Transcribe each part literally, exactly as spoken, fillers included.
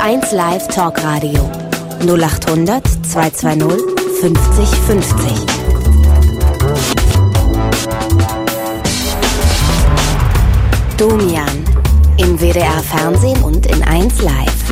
eins Live Talkradio null acht hundert zweihundertzweißig fünfzig fünfzig. Domian im W D R Fernsehen und in eins Live.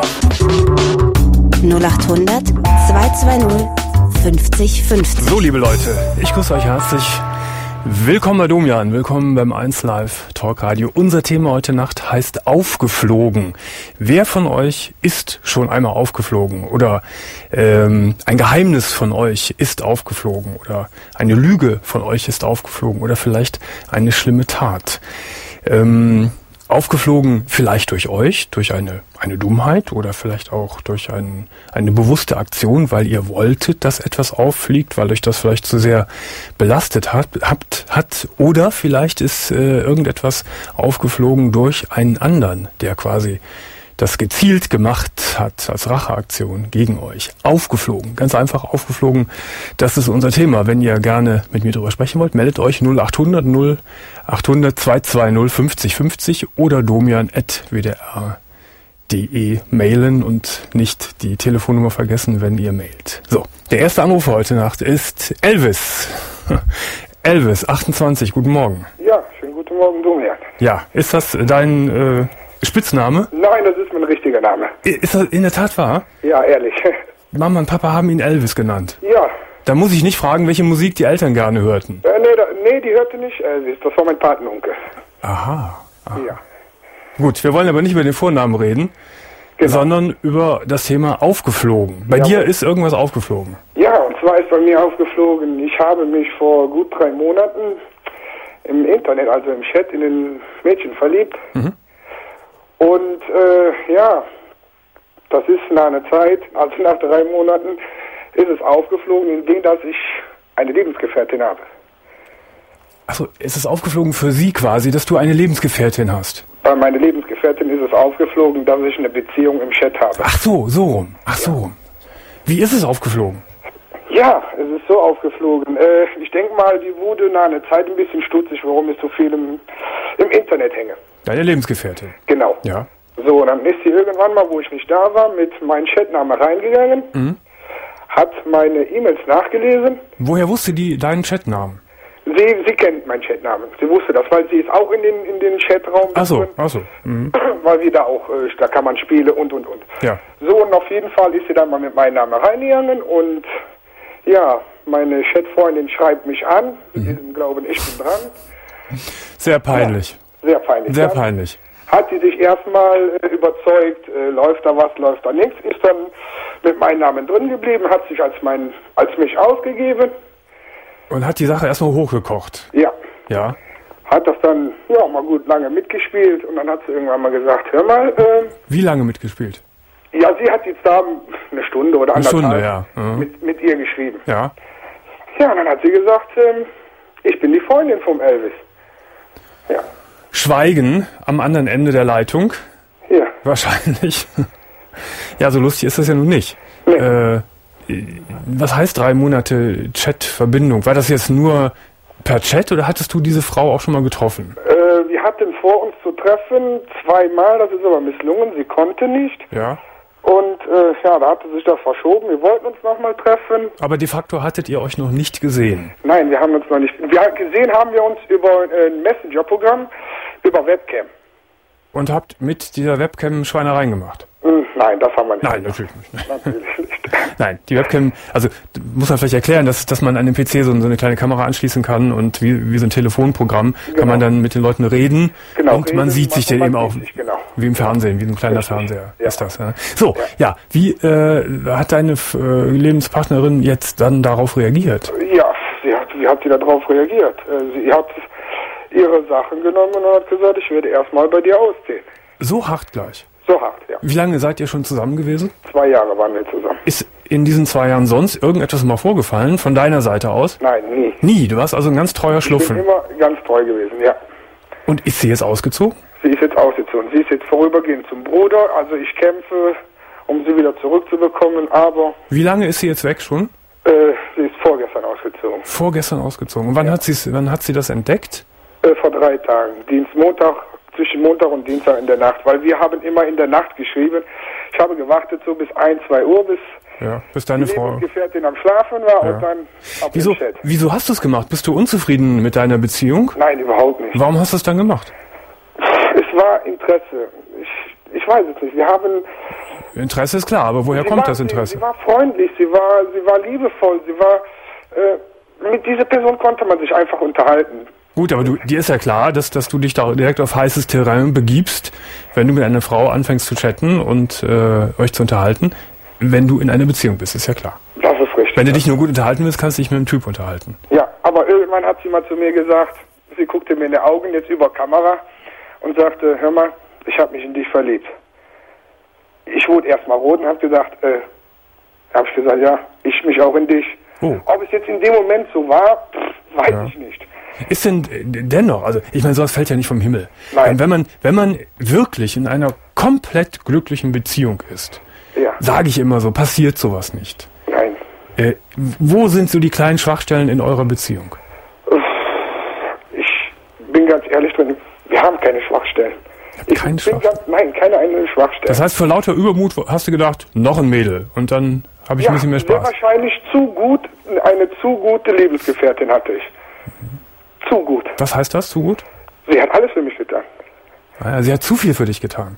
null acht hundert zweihundertzweißig fünfzig fünfzig. So, liebe Leute, ich grüße euch herzlich. Willkommen bei Domian, willkommen beim eins Live Talkradio. Unser Thema heute Nacht heißt aufgeflogen. Wer von euch ist schon einmal aufgeflogen? Oder ähm, ein Geheimnis von euch ist aufgeflogen? Oder eine Lüge von euch ist aufgeflogen? Oder vielleicht eine schlimme Tat? Ähm, aufgeflogen vielleicht durch euch, durch eine eine Dummheit oder vielleicht auch durch ein, eine bewusste Aktion, weil ihr wolltet, dass etwas auffliegt, weil euch das vielleicht zu sehr belastet hat, habt, hat oder vielleicht ist äh, irgendetwas aufgeflogen durch einen anderen, der quasi das gezielt gemacht hat als Racheaktion gegen euch. Aufgeflogen, ganz einfach aufgeflogen. Das ist unser Thema. Wenn ihr gerne mit mir drüber sprechen wollt, meldet euch null acht hundert null acht hundert zweihundertzweißig fünfzig fünfzig oder domian at w d r punkt de mailen und nicht die Telefonnummer vergessen, wenn ihr mailt. So, der erste Anruf heute Nacht ist Elvis. Elvis, achtundzwanzig, guten Morgen. Ja, schönen guten Morgen, Domian. Ja, ist das dein äh, Spitzname? Nein, das ist mein richtiger Name. Ist das in der Tat wahr? Ja, ehrlich. Mama und Papa haben ihn Elvis genannt. Ja. Da muss ich nicht fragen, welche Musik die Eltern gerne hörten. Äh, nee, da, nee, die hörte nicht Elvis, das war mein Patenonkel. Aha. Aha. Ja. Gut, wir wollen aber nicht über den Vornamen reden, genau, sondern über das Thema aufgeflogen. Bei Jawohl. dir ist irgendwas aufgeflogen. Ja, und zwar ist bei mir aufgeflogen, ich habe mich vor gut drei Monaten im Internet, also im Chat, in ein Mädchen verliebt. Mhm. Und äh, ja, das ist nach einer Zeit, also nach drei Monaten, ist es aufgeflogen, indem dass ich eine Lebensgefährtin habe. Achso, ist es aufgeflogen für sie quasi, dass du eine Lebensgefährtin hast? Bei meiner Lebensgefährtin ist es aufgeflogen, dass ich eine Beziehung im Chat habe. Ach so, so rum. Ach so rum. Wie ist es aufgeflogen? Ja, es ist so aufgeflogen. Äh, ich denke mal, die wurde nach einer Zeit ein bisschen stutzig, warum ich so viel im, im Internet hänge. Deine Lebensgefährtin? Genau. Ja. So, und dann ist sie irgendwann mal, wo ich nicht da war, mit meinem Chatnamen reingegangen, mhm. hat meine E-Mails nachgelesen. Woher wusste die deinen Chatnamen? Sie, sie kennt meinen Chatnamen. Sie wusste das, weil sie ist auch in den, in den Chatraum. Ach so, ach so. Mhm. Weil wir da auch, äh, da kann man spielen und, und, und. Ja. So, und auf jeden Fall ist sie dann mal mit meinem Namen reingegangen und ja, meine Chatfreundin schreibt mich an, mit mhm. diesem Glauben, ich bin dran. Sehr peinlich. Ja, sehr peinlich. Sehr dann peinlich. hat sie sich erstmal äh, überzeugt, äh, läuft da was, läuft da nichts, ist dann mit meinem Namen drin geblieben, hat sich als mein, als mich ausgegeben. Und hat die Sache erstmal hochgekocht? Ja. Ja. Hat das dann, ja, mal gut lange mitgespielt und dann hat sie irgendwann mal gesagt, hör mal, äh, wie lange mitgespielt? Ja, sie hat jetzt da eine Stunde oder eine anderthalb Stunde, ja. Mhm. mit, mit ihr geschrieben. Ja. Ja, und dann hat sie gesagt, ähm, ich bin die Freundin vom Elvis. Ja. Schweigen am anderen Ende der Leitung. Ja. Wahrscheinlich. Ja, so lustig ist das ja nun nicht. Nee. Äh, was heißt drei Monate Chat-Verbindung? War das jetzt nur per Chat oder hattest du diese Frau auch schon mal getroffen? Äh, wir hatten vor, uns zu treffen, zweimal, das ist aber misslungen, sie konnte nicht. Ja. Und äh, ja, da hatte sich das verschoben, wir wollten uns nochmal treffen. Aber de facto hattet ihr euch noch nicht gesehen? Nein, wir haben uns noch nicht, wir haben gesehen haben wir uns über äh, ein Messenger-Programm, über Webcam. Und habt mit dieser Webcam Schweinereien gemacht? Nein, das haben wir nicht. Nein, natürlich nicht. Natürlich nicht. Nein, die Webcam, also muss man vielleicht erklären, dass, dass man an dem P C so, so eine kleine Kamera anschließen kann und wie, wie so ein Telefonprogramm genau. kann man dann mit den Leuten reden genau, und reden, man sieht sich dann eben auch sich, genau. wie im Fernsehen, wie ein kleiner Richtig. Fernseher Ja. ist das. Ja. So, ja, ja wie äh, hat deine äh, Lebenspartnerin jetzt dann darauf reagiert? Ja, sie hat, wie hat sie darauf reagiert? Äh, sie hat ihre Sachen genommen und hat gesagt, ich werde erstmal bei dir ausziehen. So hart gleich? So hart, ja. Wie lange seid ihr schon zusammen gewesen? Zwei Jahre waren wir zusammen. Ist in diesen zwei Jahren sonst irgendetwas mal vorgefallen, von deiner Seite aus? Nein, nie. Nie? Du warst also ein ganz treuer Schluffen? Ich bin immer ganz treu gewesen, ja. Und ist sie jetzt ausgezogen? Sie ist jetzt ausgezogen. Sie ist jetzt vorübergehend zum Bruder. Also ich kämpfe, um sie wieder zurückzubekommen, aber... Wie lange ist sie jetzt weg schon? Äh, sie ist vorgestern ausgezogen. Vorgestern ausgezogen. Und wann, ja. hat, wann hat sie das entdeckt? Äh, vor drei Tagen. Dienst, Montag, zwischen Montag und Dienstag in der Nacht. Weil wir haben immer in der Nacht geschrieben. Ich Ich habe gewartet so bis ein, zwei Uhr, bis ja, bis deine die Frau Lebensgefährtin am Schlafen war ja. und dann auf wieso, den Chat. Wieso hast du es gemacht? Bist du unzufrieden mit deiner Beziehung? Nein, überhaupt nicht. Warum hast du es dann gemacht? Es war Interesse. Ich, ich weiß es nicht. Wir haben... Interesse ist klar, aber woher sie kommt war, das Interesse? Sie, sie war freundlich, sie war, sie war liebevoll, sie war... Äh, mit dieser Person konnte man sich einfach unterhalten. Gut, aber du, dir ist ja klar, dass, dass du dich da direkt auf heißes Terrain begibst, wenn du mit einer Frau anfängst zu chatten und äh, euch zu unterhalten, wenn du in einer Beziehung bist, ist ja klar. Das ist richtig. Wenn du dich nur gut unterhalten willst, kannst du dich mit einem Typ unterhalten. Ja, aber irgendwann hat sie mal zu mir gesagt, sie guckte mir in die Augen, jetzt über Kamera, und sagte, hör mal, ich habe mich in dich verliebt. Ich wurde erstmal rot und habe gesagt, äh, habe ich gesagt, ja, ich mich auch in dich. Oh. Ob es jetzt in dem Moment so war, pff, weiß Ja. ich nicht. Ist denn äh, dennoch, also ich meine, sowas fällt ja nicht vom Himmel. Nein. Wenn man, wenn man wirklich in einer komplett glücklichen Beziehung ist, Ja. sage ich immer so, passiert sowas nicht. Nein. Äh, wo sind so die kleinen Schwachstellen in eurer Beziehung? Ich bin ganz ehrlich drin, wir haben keine Schwachstellen. Ich keine bin Schwachstellen? ganz, nein, keine eine Schwachstelle. Das heißt, vor lauter Übermut hast du gedacht, noch ein Mädel und dann habe ich ja, ein bisschen mehr sehr Spaß. wahrscheinlich zu gut, eine zu gute Lebensgefährtin hatte ich. Zu gut. Was heißt das, zu gut? Sie hat alles für mich getan. Naja, sie hat zu viel für dich getan.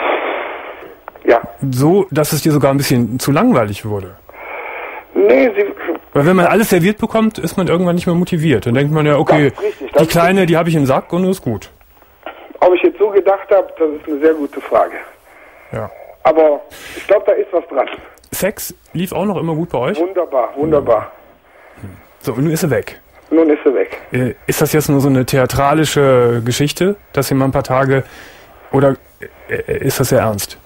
Ja. So, dass es dir sogar ein bisschen zu langweilig wurde. Nee, sie... Weil wenn man alles serviert bekommt, ist man irgendwann nicht mehr motiviert. Dann denkt man ja, okay, Das ist richtig, das die ist Kleine, die habe ich im Sack und ist gut. Ob ich jetzt so gedacht habe, das ist eine sehr gute Frage. Ja. Aber ich glaube, da ist was dran. Sex lief auch noch immer gut bei euch? Wunderbar, wunderbar. So, und nun ist sie weg. Nun ist sie weg. Äh, Ist das jetzt nur so eine theatralische Geschichte, dass sie mal ein paar Tage, oder äh, ist das sehr ernst?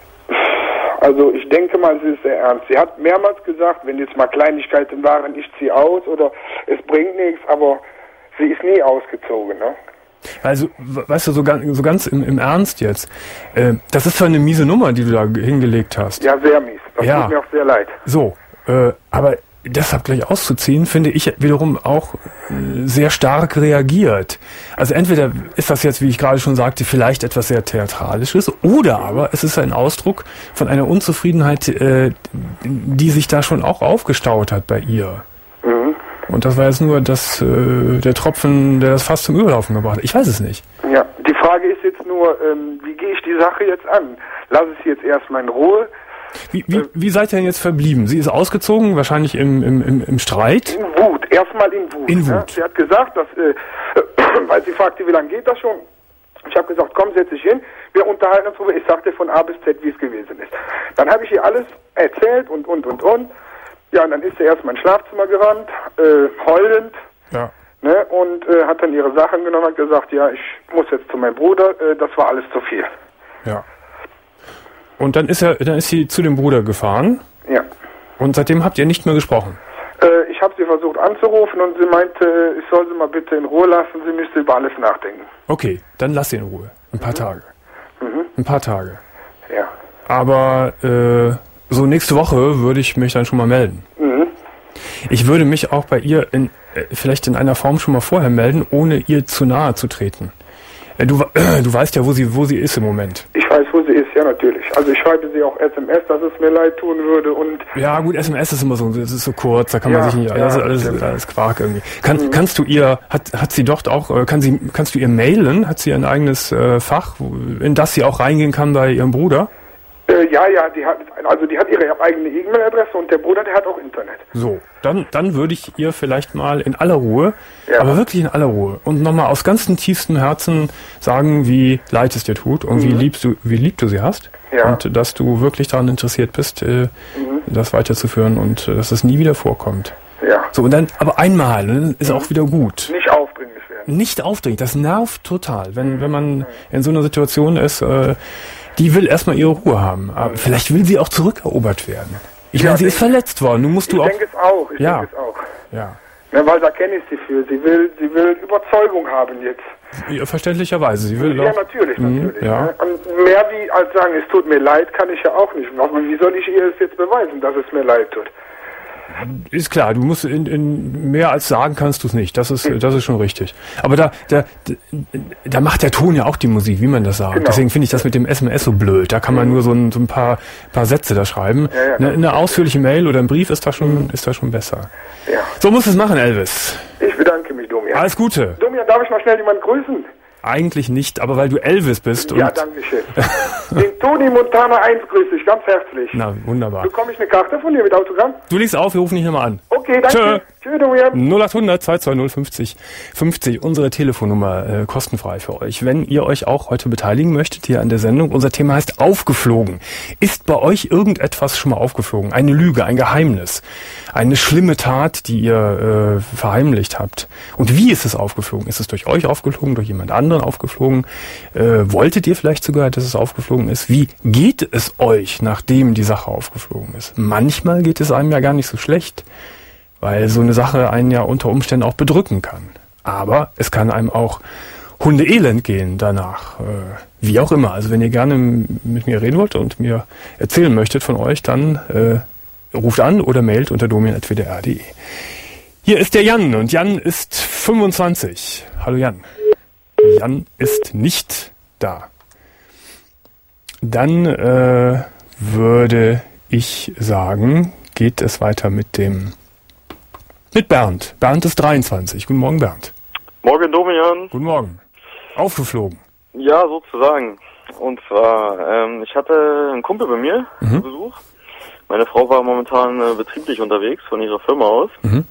Also ich denke mal, sie ist sehr ernst. Sie hat mehrmals gesagt, wenn jetzt mal Kleinigkeiten waren, ich ziehe aus oder es bringt nichts, aber sie ist nie ausgezogen, ne? Also, we- weißt du, so ganz, so ganz im, im Ernst jetzt, äh, das ist zwar eine miese Nummer, die du da ge- hingelegt hast. Ja, sehr mies. Das Ja. tut mir auch sehr leid. So, äh, aber deshalb gleich auszuziehen, finde ich wiederum auch äh, sehr stark reagiert. Also entweder ist das jetzt, wie ich gerade schon sagte, vielleicht etwas sehr Theatralisches, oder aber es ist ein Ausdruck von einer Unzufriedenheit, äh, die sich da schon auch aufgestaut hat bei ihr. Mhm. Und das war jetzt nur das, äh, der Tropfen, der das fast zum Überlaufen gebracht hat. Ich weiß es nicht. Ja, die Frage ist jetzt nur, ähm, wie gehe ich die Sache jetzt an? Lass ich sie jetzt erstmal in Ruhe? Wie, wie, wie seid ihr denn jetzt verblieben? Sie ist ausgezogen, wahrscheinlich im, im, im, im Streit. In Wut, erstmal in Wut. In Ne? Wut. Sie hat gesagt, dass, äh, weil sie fragte, wie lange geht das schon? Ich habe gesagt, komm, setz dich hin, wir unterhalten uns darüber. Ich sagte von A bis Z, wie es gewesen ist. Dann habe ich ihr alles erzählt und, und, und, und. Ja, und dann ist sie erstmal ins Schlafzimmer gerannt, äh, heulend, Ja. ne, und äh, hat dann ihre Sachen genommen und gesagt, ja, ich muss jetzt zu meinem Bruder, äh, das war alles zu viel. Ja. Und dann ist er, dann ist sie zu dem Bruder gefahren Ja. und seitdem habt ihr nicht mehr gesprochen. Äh, ich habe sie versucht anzurufen und sie meinte, ich soll sie mal bitte in Ruhe lassen, sie müsste über alles nachdenken. Okay, dann lass sie in Ruhe. Ein paar Tage. Ein paar Tage. Ja. Aber äh, so nächste Woche würde ich mich dann schon mal melden. Mhm. Ich würde mich auch bei ihr in, äh, vielleicht in einer Form schon mal vorher melden, ohne ihr zu nahe zu treten. Äh, du, äh, du weißt ja, wo sie, wo sie ist im Moment. Ich weiß, wo sie ist, ja natürlich. Also ich schreibe sie auch S M S, dass es mir leid tun würde und Ja gut, S M S ist immer so, das ist so kurz, da kann man Ja, sich nicht, ja, das ist alles, stimmt. alles Quark irgendwie. Kann, Kannst du ihr, hat, hat sie dort auch, äh, kann sie, kannst du ihr mailen? Hat sie ein eigenes äh, Fach, wo- in das sie auch reingehen kann bei ihrem Bruder? äh, ja, ja, die hat also die hat ihre eigene E-Mail-Adresse und der Bruder, der hat auch Internet. So, dann, dann würde ich ihr vielleicht mal in aller Ruhe, Ja. aber wirklich in aller Ruhe und nochmal aus ganzem tiefstem Herzen sagen, wie leid es dir tut und wie liebst du, wie lieb du sie hast. Ja. Und dass du wirklich daran interessiert bist, äh, das weiterzuführen und äh, dass es nie wieder vorkommt. Ja. So, und dann, aber einmal, dann ist auch wieder gut. Nicht aufdringlich werden. Nicht aufdringlich, das nervt total, wenn, wenn man in so einer Situation ist, äh, die will erstmal ihre Ruhe haben. Aber vielleicht will sie auch zurückerobert werden. Ich Ja, meine, sie denk- ist verletzt worden. Du musst Ich du auch. denke es auch, ich Ja. denke es auch. Ja. Ne, weil da kenne ich sie für. Sie will, sie will Überzeugung haben jetzt. Ja, verständlicherweise. Sie will Ja, auch. natürlich, Mhm, natürlich. ja. Ne? Und mehr wie als sagen, es tut mir leid, kann ich ja auch nicht. Aber wie soll ich ihr es jetzt beweisen, dass es mir leid tut? ist klar, du musst in, in mehr als sagen kannst du es nicht. Das ist, das ist schon richtig. Aber da, da, da macht der Ton ja auch die Musik, wie man das sagt. Genau. Deswegen finde ich das mit dem S M S so blöd. Da kann man nur so ein, so ein paar, paar Sätze da schreiben. Ja, ja, eine, eine ausführliche Mail oder ein Brief ist da schon, mhm. ist da schon besser. Ja. So muss es machen, Elvis. Ich bedanke mich, Domian. Alles Gute. Domian, darf ich mal schnell jemanden grüßen? Eigentlich nicht, aber weil du Elvis bist. Ja, danke schön. Den Toni Montana eins grüße ich ganz herzlich. Na, wunderbar. Bekomme ich eine Karte von dir mit Autogramm? Du legst auf, wir rufen dich nochmal an. Okay, danke. Tschö, Domian. null acht hundert zwei zwei null fünfzig fünfzig, unsere Telefonnummer, äh, kostenfrei für euch. Wenn ihr euch auch heute beteiligen möchtet hier an der Sendung, unser Thema heißt aufgeflogen. Ist bei euch irgendetwas schon mal aufgeflogen? Eine Lüge, ein Geheimnis, eine schlimme Tat, die ihr äh, verheimlicht habt? Und wie ist es aufgeflogen? Ist es durch euch aufgeflogen, durch jemand anderen aufgeflogen? Äh, wolltet ihr vielleicht sogar, dass es aufgeflogen ist? Wie geht es euch, nachdem die Sache aufgeflogen ist? Manchmal geht es einem ja gar nicht so schlecht, weil so eine Sache einen ja unter Umständen auch bedrücken kann. Aber es kann einem auch hundeelend gehen danach. Äh, wie auch immer. Also wenn ihr gerne mit mir reden wollt und mir erzählen möchtet von euch, dann äh, ruft an oder mailt unter domian at w d r punkt d e. Hier ist der Jan und Jan ist fünfundzwanzig. Hallo Jan. Jan ist nicht da. Dann äh, würde ich sagen, geht es weiter mit dem mit Bernd. Bernd ist dreiundzwanzig. Guten Morgen, Bernd. Morgen, Domian. Guten Morgen. Aufgeflogen. Ja, sozusagen. Und zwar, ähm, ich hatte einen Kumpel bei mir mhm. zu Besuch. Meine Frau war momentan äh, betrieblich unterwegs von ihrer Firma aus. Mhm.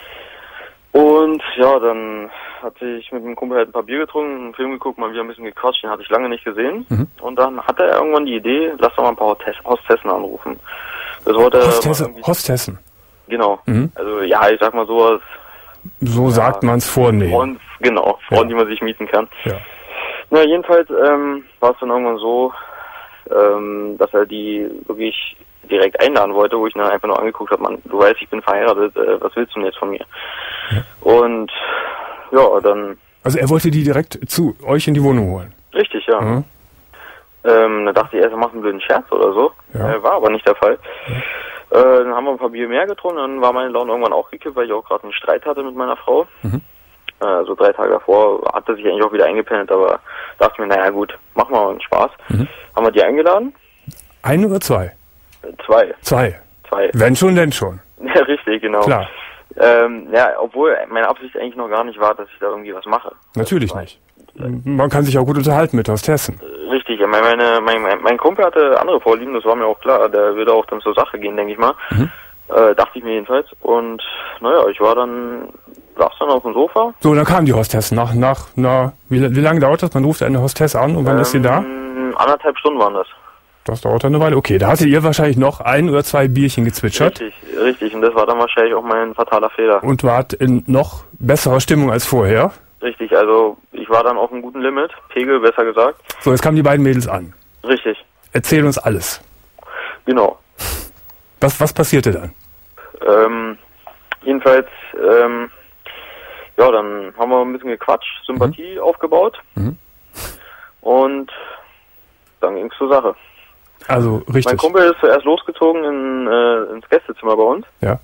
Und ja, dann hatte ich mit dem Kumpel halt ein paar Bier getrunken, einen Film geguckt, mal wieder ein bisschen gequatscht, den hatte ich lange nicht gesehen. Mhm. Und dann hatte er irgendwann die Idee, lass doch mal ein paar Hostessen anrufen. Das wollte Hostesse, Hostessen? Genau. Mhm. Also ja, ich sag mal sowas. So ja, sagt man es vornehm. Frauen, genau, Frauen, ja. die man sich mieten kann. Ja. Na, jedenfalls ähm, war es dann irgendwann so, ähm, dass er die wirklich direkt einladen wollte, wo ich dann einfach nur angeguckt habe, Mann, du weißt, ich bin verheiratet, äh, was willst du denn jetzt von mir? Ja. Und ja, dann... Also er wollte die direkt zu euch in die Wohnung holen? Richtig, ja. Mhm. Ähm, da dachte ich erst, er macht einen blöden Scherz oder so. Ja. Äh, war aber nicht der Fall. Ja. Äh, dann haben wir ein paar Bier mehr getrunken, dann war meine Laune irgendwann auch gekippt, weil ich auch gerade einen Streit hatte mit meiner Frau. Mhm. Äh, so drei Tage davor hat er sich eigentlich auch wieder eingependelt, aber dachte mir, naja gut, machen wir mal einen Spaß. Mhm. Haben wir die eingeladen? Ein oder zwei? Zwei. Zwei? Zwei. Wenn schon, denn schon. Ja, richtig, genau. Klar. Ähm, ja, obwohl meine Absicht eigentlich noch gar nicht war, dass ich da irgendwie was mache. Natürlich nicht. Man kann sich auch gut unterhalten mit Hostessen. Richtig, ja, meine, mein, mein, mein Kumpel hatte andere Vorlieben, das war mir auch klar. Der würde auch dann zur Sache gehen, denke ich mal. Mhm. Äh, dachte ich mir jedenfalls. Und naja, ich war dann, saß dann auf dem Sofa. So, dann kamen die Hostessen nach, nach, na, wie, wie lange dauert das? Man ruft eine Hostess an und wann ähm, ist sie da? Anderthalb Stunden waren das. Das dauert dann eine Weile. Okay, da hattet ihr wahrscheinlich noch ein oder zwei Bierchen gezwitschert. Richtig, richtig. Und das war dann wahrscheinlich auch mein fataler Fehler. Und wart in noch besserer Stimmung als vorher? Richtig, also ich war dann auf einem guten Limit, Pegel besser gesagt. So, jetzt kamen die beiden Mädels an. Richtig. Erzähl uns alles. Genau. Was, was passierte dann? Ähm, jedenfalls, ähm, ja, dann haben wir ein bisschen gequatscht, Sympathie mhm. aufgebaut. Mhm. Und dann ging's zur Sache. Also richtig. Mein Kumpel ist zuerst losgezogen in, äh, ins Gästezimmer bei uns. Ja.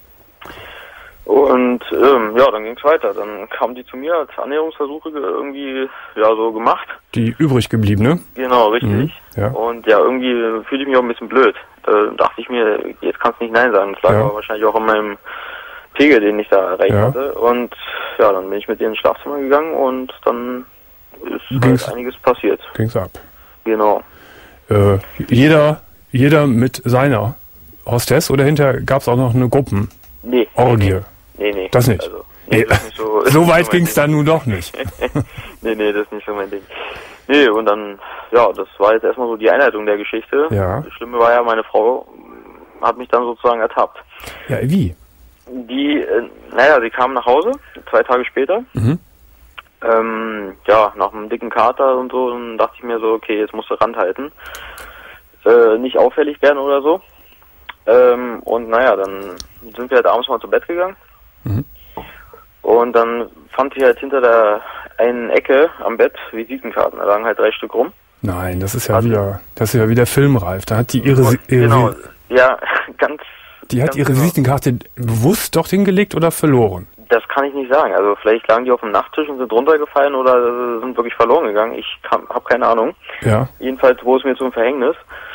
Und ähm, ja, dann ging's weiter. Dann kamen die zu mir als Annäherungsversuche irgendwie ja so gemacht. Die übrig gebliebene? Genau, richtig. Mhm, ja. Und ja, irgendwie fühlte ich mich auch ein bisschen blöd. Da dachte ich mir, jetzt kannst du nicht Nein sagen. Das lag ja. aber wahrscheinlich auch an meinem Pegel, den ich da erreicht ja. hatte. Und ja, dann bin ich mit ihr ins Schlafzimmer gegangen und dann ist halt einiges passiert. Ging's ab. Genau. Äh, jeder, jeder mit seiner Hostess oder hinterher gab's auch noch eine Gruppen? Nee. Orgie? Nee, nee. Das nicht? Also, nee, das ist nicht so, so weit so ging's dann nun doch nicht. nee, nee, das ist nicht so mein Ding. Nee, und dann, ja, das war jetzt erstmal so die Einleitung der Geschichte. Ja. Das Schlimme war ja, meine Frau hat mich dann sozusagen ertappt. Ja, wie? Die, äh, naja, sie kam nach Hause, zwei Tage später. Mhm. Ähm, ja, nach einem dicken Kater und so, dann dachte ich mir so, okay, jetzt musst du randhalten. Äh, nicht auffällig werden oder so. Ähm, und naja, dann sind wir halt abends mal zu Bett gegangen. Mhm. Und dann fand ich halt hinter der einen Ecke am Bett Visitenkarten. Da lagen halt drei Stück rum. Nein, das ist ja also, wieder, das ist ja wieder filmreif. Da hat die ihre, und, ihre genau, ja, ganz Die hat ihre Visitenkarte bewusst dort hingelegt oder verloren? Das kann ich nicht sagen. Also vielleicht lagen die auf dem Nachttisch und sind runtergefallen oder sind wirklich verloren gegangen. Ich habe keine Ahnung. Ja. Jedenfalls wurde es mir zum Verhängnis.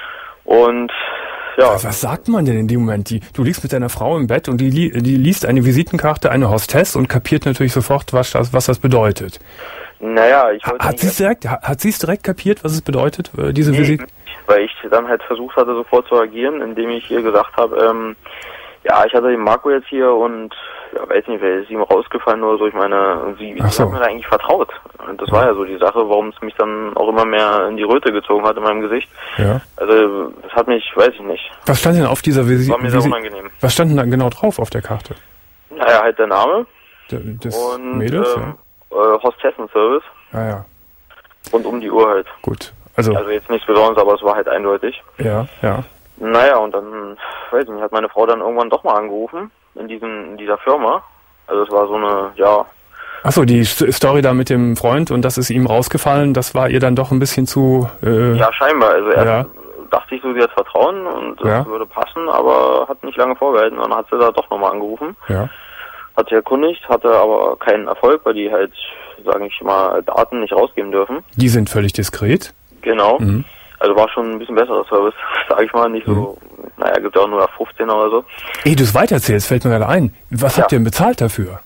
Und ja. Was, was sagt man denn in dem Moment? Die, du liegst mit deiner Frau im Bett und die, die liest eine Visitenkarte, eine Hostess und kapiert natürlich sofort, was das, was das bedeutet. Naja, ich wollte... Hat sie es direkt, hat sie es direkt kapiert, was es bedeutet, diese nee, Visite? Weil ich dann halt versucht hatte, sofort zu agieren, indem ich ihr gesagt habe, ähm, ja, ich hatte den Marco jetzt hier und ja, weiß nicht, wer ist ihm rausgefallen oder so. Ich meine, sie, sie so. hat mir da eigentlich vertraut. Und das war ja so die Sache, warum es mich dann auch immer mehr in die Röte gezogen hat in meinem Gesicht. Ja. Also, das hat mich, weiß ich nicht. Was stand denn auf dieser Visite? War mir sehr unangenehm. Was stand denn da genau drauf auf der Karte? Naja, halt der Name. Der, des und, Mädels, ähm, ja. äh, Hostessenservice. Ah ja. Und um die Uhr halt. Gut. Also, also jetzt nichts Besonderes, aber es war halt eindeutig. Ja, ja. Naja, und dann, weiß ich nicht, hat meine Frau dann irgendwann doch mal angerufen, in diesem, in dieser Firma. Also es war so eine, ja... Achso, die Story da mit dem Freund und das ist ihm rausgefallen, das war ihr dann doch ein bisschen zu... Äh, ja, scheinbar. Also erst ja. dachte ich so, sie hat Vertrauen und das ja. würde passen, aber hat nicht lange vorgehalten. Und dann hat sie da doch nochmal angerufen. Ja. Hat sie erkundigt, hatte aber keinen Erfolg, weil die halt, sage ich mal, Daten nicht rausgeben dürfen. Die sind völlig diskret. Genau. Mhm. Also war schon ein bisschen besserer Service, sage ich mal, nicht so, mhm. naja, gibt auch nur fünfzehn oder so. Ehe du es weiterzählst, fällt mir gerade ein. Was ja. habt ihr denn bezahlt dafür?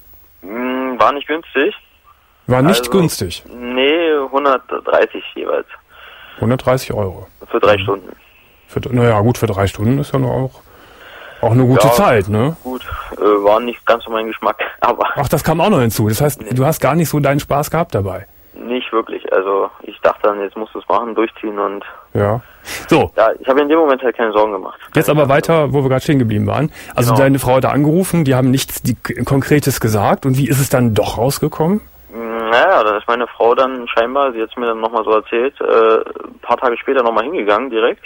Mm, war nicht günstig. War nicht also, günstig? Nee, hundertdreißig jeweils. hundertdreißig Euro? Für drei mhm. Stunden. Für, naja, gut, für drei Stunden ist ja nur auch, auch eine gute ja, Zeit, ne? Gut, äh, war nicht ganz so mein Geschmack, aber... Ach, das kam auch noch hinzu. Das heißt, nee. du hast gar nicht so deinen Spaß gehabt dabei? Nicht wirklich. Also ich dachte dann, jetzt musst du es machen, durchziehen und... Ja. So. Ja, ich habe in dem Moment halt keine Sorgen gemacht. Jetzt aber weiter, wo wir gerade stehen geblieben waren. Also genau. Deine Frau hat da angerufen, die haben nichts die, Konkretes gesagt. Und wie ist es dann doch rausgekommen? Naja, dann ist meine Frau dann scheinbar, sie hat es mir dann nochmal so erzählt, äh, ein paar Tage später nochmal hingegangen direkt.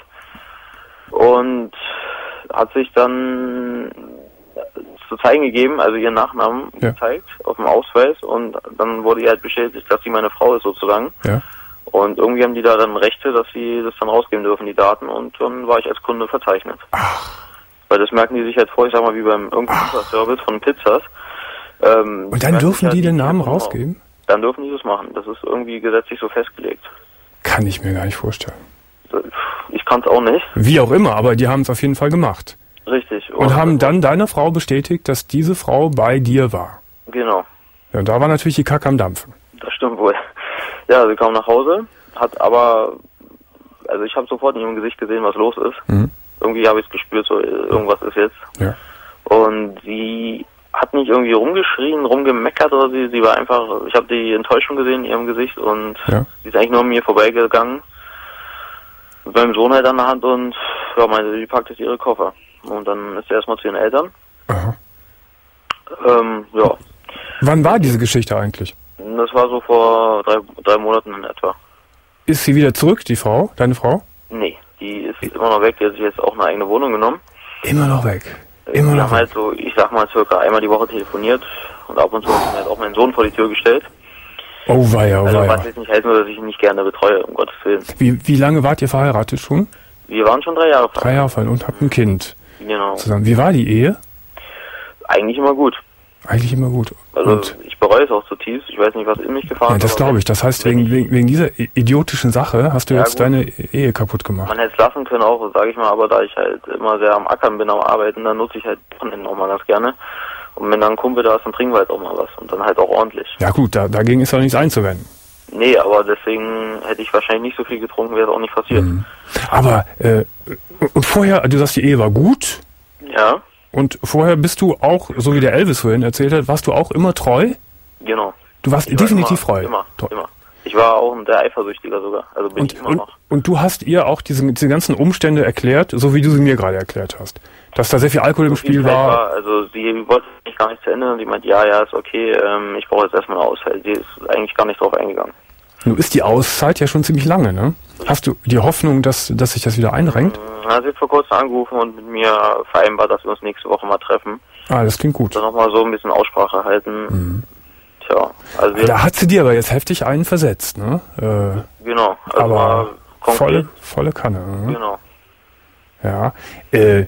Und hat sich dann zu zeigen gegeben, also ihren Nachnamen ja. gezeigt auf dem Ausweis. Und dann wurde ihr halt bestätigt, dass sie meine Frau ist sozusagen. Ja. Und irgendwie haben die da dann Rechte, dass sie das dann rausgeben dürfen, die Daten. Und dann war ich als Kunde verzeichnet. Ach. Weil das merken die sich halt vor, ich sag mal, wie beim irgendeinem Service von Pizzas. Ähm, und dann dürfen die halt den Namen rausgeben? Dann dürfen die das machen. Das ist irgendwie gesetzlich so festgelegt. Kann ich mir gar nicht vorstellen. Ich kann es auch nicht. Wie auch immer, aber die haben es auf jeden Fall gemacht. Richtig. Und, und haben dann deine Frau bestätigt, dass diese Frau bei dir war? Genau. Ja, und da war natürlich die Kacke am Dampfen. Das stimmt wohl. Ja, sie kam nach Hause, hat aber, also ich habe sofort in ihrem Gesicht gesehen, was los ist. Mhm. Irgendwie habe ich es gespürt, so irgendwas ist jetzt. Ja. Und sie hat nicht irgendwie rumgeschrien, rumgemeckert oder sie, sie war einfach, ich habe die Enttäuschung gesehen in ihrem Gesicht und ja. sie ist eigentlich nur an mir vorbeigegangen. Mit meinem Sohn halt an der Hand und ja, meinte, die packt jetzt ihre Koffer. Und dann ist er erstmal zu ihren Eltern. Aha. Ähm, ja. Wann war diese Geschichte eigentlich? Das war so vor drei, drei Monaten in etwa. Ist sie wieder zurück, die Frau, deine Frau? Nee, die ist immer noch weg, die hat sich jetzt auch eine eigene Wohnung genommen. Immer noch weg? Immer wir noch haben halt so, ich sag mal, circa einmal die Woche telefoniert und ab und zu hat halt auch meinen Sohn vor die Tür gestellt. Oh weia, oh also, weia. was jetzt nicht heißt nur, dass ich ihn nicht gerne betreue, um Gottes Willen. Wie, wie lange wart ihr verheiratet schon? Wir waren schon drei Jahre verheiratet. Drei Jahre verheiratet und habt ein Kind. Genau. Zusammen. Wie war die Ehe? Eigentlich immer gut. Eigentlich immer gut. Also und ich bereue es auch zutiefst. Ich weiß nicht, was in mich gefahren ist. Ja, das glaube ich. Das heißt, wegen, wegen, wegen dieser idiotischen Sache hast du ja, jetzt gut. deine Ehe kaputt gemacht. Man hätte es lassen können auch, sage ich mal, aber da ich halt immer sehr am Ackern bin, am Arbeiten, dann nutze ich halt Wochenenden auch mal ganz gerne. Und wenn dann ein Kumpel da ist, dann trinken wir halt auch mal was. Und dann halt auch ordentlich. Ja gut, da, dagegen ist auch nichts einzuwenden. Nee, aber deswegen hätte ich wahrscheinlich nicht so viel getrunken, wäre es auch nicht passiert. Mhm. Aber, äh, und vorher, du sagst, die Ehe war gut? Ja. Und vorher bist du auch, so wie der Elvis vorhin erzählt hat, warst du auch immer treu? Genau. Du warst ich definitiv war immer, treu? Immer, treu. immer. Ich war auch ein sehr eifersüchtiger sogar, also bin und, ich immer und, noch. Und du hast ihr auch diese, diese ganzen Umstände erklärt, so wie du sie mir gerade erklärt hast? Dass da sehr viel Alkohol so im Spiel war? war? Also sie wollte mich gar nicht zu Ende und sie meinte, ja, ja, ist okay, ähm, ich brauche jetzt erstmal eine Auszeit. Sie ist eigentlich gar nicht drauf eingegangen. Nun ist die Auszeit ja schon ziemlich lange, ne? Hast du die Hoffnung, dass, dass sich das wieder einrenkt? Ja, sie hat vor kurzem angerufen und mit mir vereinbart, dass wir uns nächste Woche mal treffen. Ah, das klingt gut. Dann nochmal so ein bisschen Aussprache halten. Mhm. Tja, also... Wir da hat sie dir aber jetzt heftig einen versetzt, ne? Äh, genau. Also aber volle, volle Kanne, ne? Genau. Ja. Äh,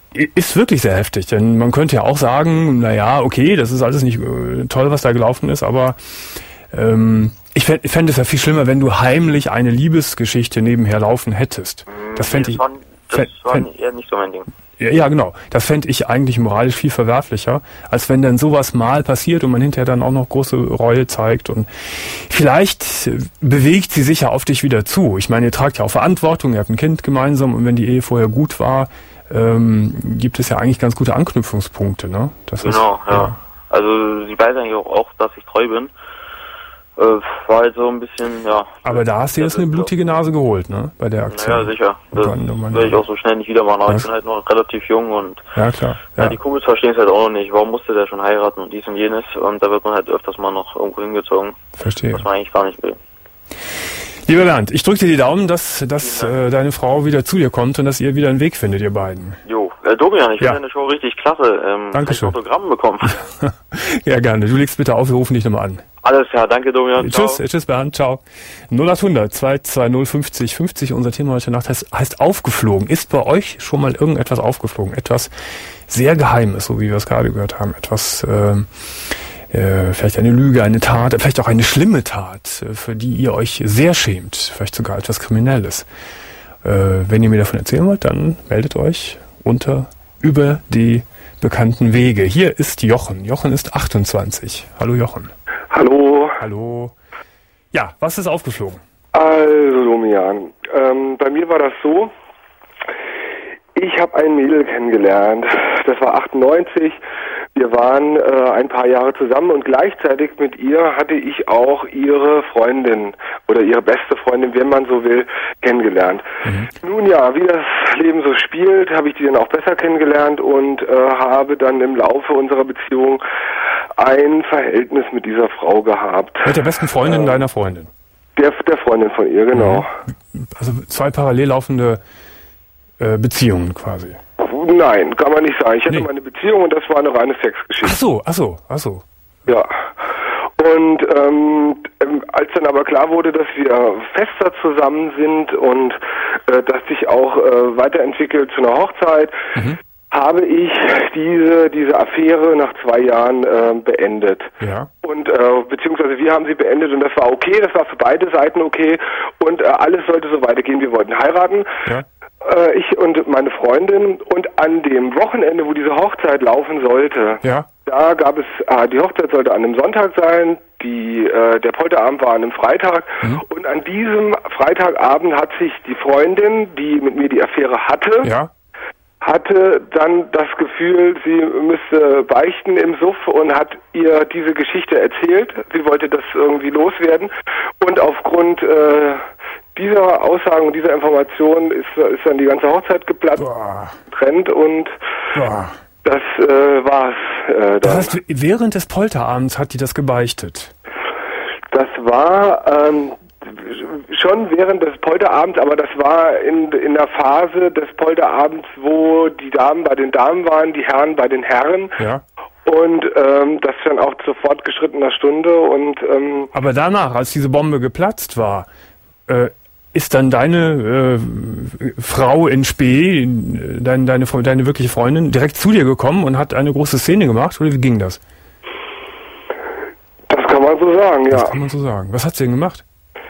ist wirklich sehr heftig, denn man könnte ja auch sagen, na ja, okay, das ist alles nicht äh, toll, was da gelaufen ist, aber ähm, ich fände fänd es ja viel schlimmer, wenn du heimlich eine Liebesgeschichte nebenher laufen hättest. Das fände ich... Das war, das fänd, war fänd, eher nicht so mein Ding. Ja, ja, genau. Das fände ich eigentlich moralisch viel verwerflicher, als wenn dann sowas mal passiert und man hinterher dann auch noch große Reue zeigt. Und vielleicht bewegt sie sich ja auf dich wieder zu. Ich meine, ihr tragt ja auch Verantwortung, ihr habt ein Kind gemeinsam und wenn die Ehe vorher gut war, ähm, gibt es ja eigentlich ganz gute Anknüpfungspunkte, ne? Das Genau, ist, ja. ja. Also sie weiß eigentlich auch, auch, dass ich treu bin. Äh, war halt so ein bisschen, ja. Aber da hast du jetzt eine blutige Nase geholt, ne? Bei der Aktion. Ja, sicher. Das werde ich auch so schnell nicht wieder machen. Aber ich bin halt noch relativ jung und ja, klar. Ja. Ja, die Kumpels verstehen es halt auch noch nicht. Warum musste der schon heiraten und dies und jenes? Und da wird man halt öfters mal noch irgendwo hingezogen. Verstehe. Was man eigentlich gar nicht will. Lieber Bernd, ich drücke dir die Daumen, dass, dass äh, deine Frau wieder zu dir kommt und dass ihr wieder einen Weg findet, ihr beiden. Jo, äh, Domian, ich ja. finde deine Show richtig klasse. Ähm, Dankeschön. Kann ich Autogramm bekommen? Ja, gerne. Du legst bitte auf, wir rufen dich nochmal an. Alles klar, danke Domian. Tschüss, ciao. Tschüss Bernd, ciao. null acht hundert zwei zwei null fünfzig fünfzig, unser Thema heute Nacht heißt, heißt aufgeflogen. Ist bei euch schon mal irgendetwas aufgeflogen? Etwas sehr Geheimes, so wie wir es gerade gehört haben. Etwas, äh, äh, vielleicht eine Lüge, eine Tat, vielleicht auch eine schlimme Tat, für die ihr euch sehr schämt. Vielleicht sogar etwas Kriminelles. Äh, wenn ihr mir davon erzählen wollt, dann meldet euch unter über die bekannten Wege. Hier ist Jochen. Jochen ist achtundzwanzig. Hallo Jochen. Hallo. Hallo. Ja, was ist aufgeflogen? Also Domian, ähm, bei mir war das so, ich habe ein Mädel kennengelernt, das war achtundneunzig, wir waren äh, ein paar Jahre zusammen und gleichzeitig mit ihr hatte ich auch ihre Freundin oder ihre beste Freundin, wenn man so will, kennengelernt. Mhm. Nun ja, wie das Leben so spielt, habe ich die dann auch besser kennengelernt und äh, habe dann im Laufe unserer Beziehung ein Verhältnis mit dieser Frau gehabt. Mit der besten Freundin äh, deiner Freundin? Der, der Freundin von ihr, genau. Also zwei parallel laufende äh, Beziehungen quasi. Nein, kann man nicht sagen. Ich hatte nee. meine Beziehung und das war eine reine Sexgeschichte. Ach so, ach so, ach so. Ja. Und ähm, als dann aber klar wurde, dass wir fester zusammen sind und äh, dass sich auch äh, weiterentwickelt zu einer Hochzeit, mhm. habe ich diese diese Affäre nach zwei Jahren äh, beendet. Ja. Und äh, beziehungsweise wir haben sie beendet und das war okay, das war für beide Seiten okay und äh, alles sollte so weitergehen. Wir wollten heiraten. Ja. Äh, ich und meine Freundin und an dem Wochenende, wo diese Hochzeit laufen sollte, ja. da gab es, äh, die Hochzeit sollte an einem Sonntag sein, die äh, der Polterabend war an einem Freitag mhm. und an diesem Freitagabend hat sich die Freundin, die mit mir die Affäre hatte, ja. hatte dann das Gefühl, sie müsste beichten im Suff und hat ihr diese Geschichte erzählt. Sie wollte das irgendwie loswerden und aufgrund äh, dieser Aussagen und dieser Information ist, ist dann die ganze Hochzeit geplatzt, getrennt und Boah. das äh, war's. Äh, das heißt, während des Polterabends hat die das gebeichtet? Das war ähm, schon während des Polterabends, aber das war in, in der Phase des Polterabends, wo die Damen bei den Damen waren, die Herren bei den Herren. Ja. Und ähm, das dann auch zu fortgeschrittener Stunde. Und ähm, aber danach, als diese Bombe geplatzt war, äh, ist dann deine äh, Frau in Spee, dein, deine, deine wirkliche Freundin, direkt zu dir gekommen und hat eine große Szene gemacht? Oder wie ging das? Das kann man so sagen, ja. Das kann man so sagen. Was hat sie denn gemacht?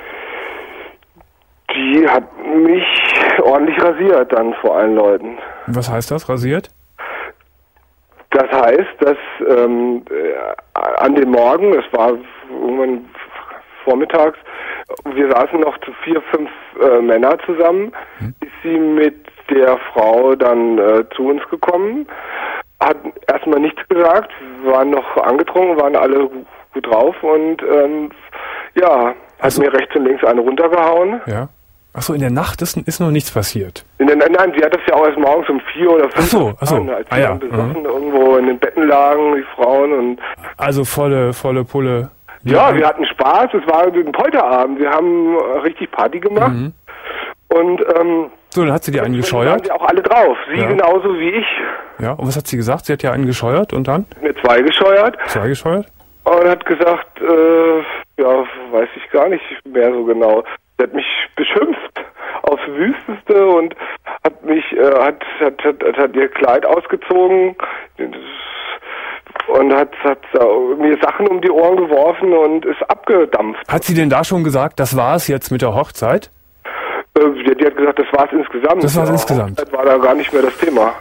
Die hat mich ordentlich rasiert dann vor allen Leuten. Was heißt das, rasiert? Das heißt, dass ähm, an dem Morgen, es war irgendwann vormittags, wir saßen noch zu vier, fünf äh, Männer zusammen, hm. ist sie mit der Frau dann äh, zu uns gekommen, hat erstmal nichts gesagt, waren noch angetrunken, waren alle gut drauf und ähm, ja, hat also, mir rechts und links eine runtergehauen. Ja. Achso, in der Nacht ist, ist noch nichts passiert? In der, nein, sie hat das ja auch erst morgens um vier oder fünf. Ach so, ach so. An, als ah, sie ja. dann besoffen mhm. irgendwo in den Betten lagen, die Frauen und. Also volle, volle Pulle. Ja, wir hatten Spaß, es war ein Polterabend, wir haben richtig Party gemacht. Mhm. Und, ähm. So, dann hat sie dir einen gescheuert? Waren sie auch alle drauf, sie ja. genauso wie ich. Ja, und was hat sie gesagt? Sie hat ja einen gescheuert und dann? Mir zwei gescheuert. Zwei gescheuert? Und hat gesagt, äh, ja, weiß ich gar nicht mehr so genau. Sie hat mich beschimpft aufs Wüsteste und hat mich äh, hat, hat, hat, hat ihr Kleid ausgezogen und hat, hat mir Sachen um die Ohren geworfen und ist abgedampft. Hat sie denn da schon gesagt, das war es jetzt mit der Hochzeit? Äh, die, die hat gesagt, das war es insgesamt. Das war es ja, insgesamt. Hochzeit war da gar nicht mehr das Thema.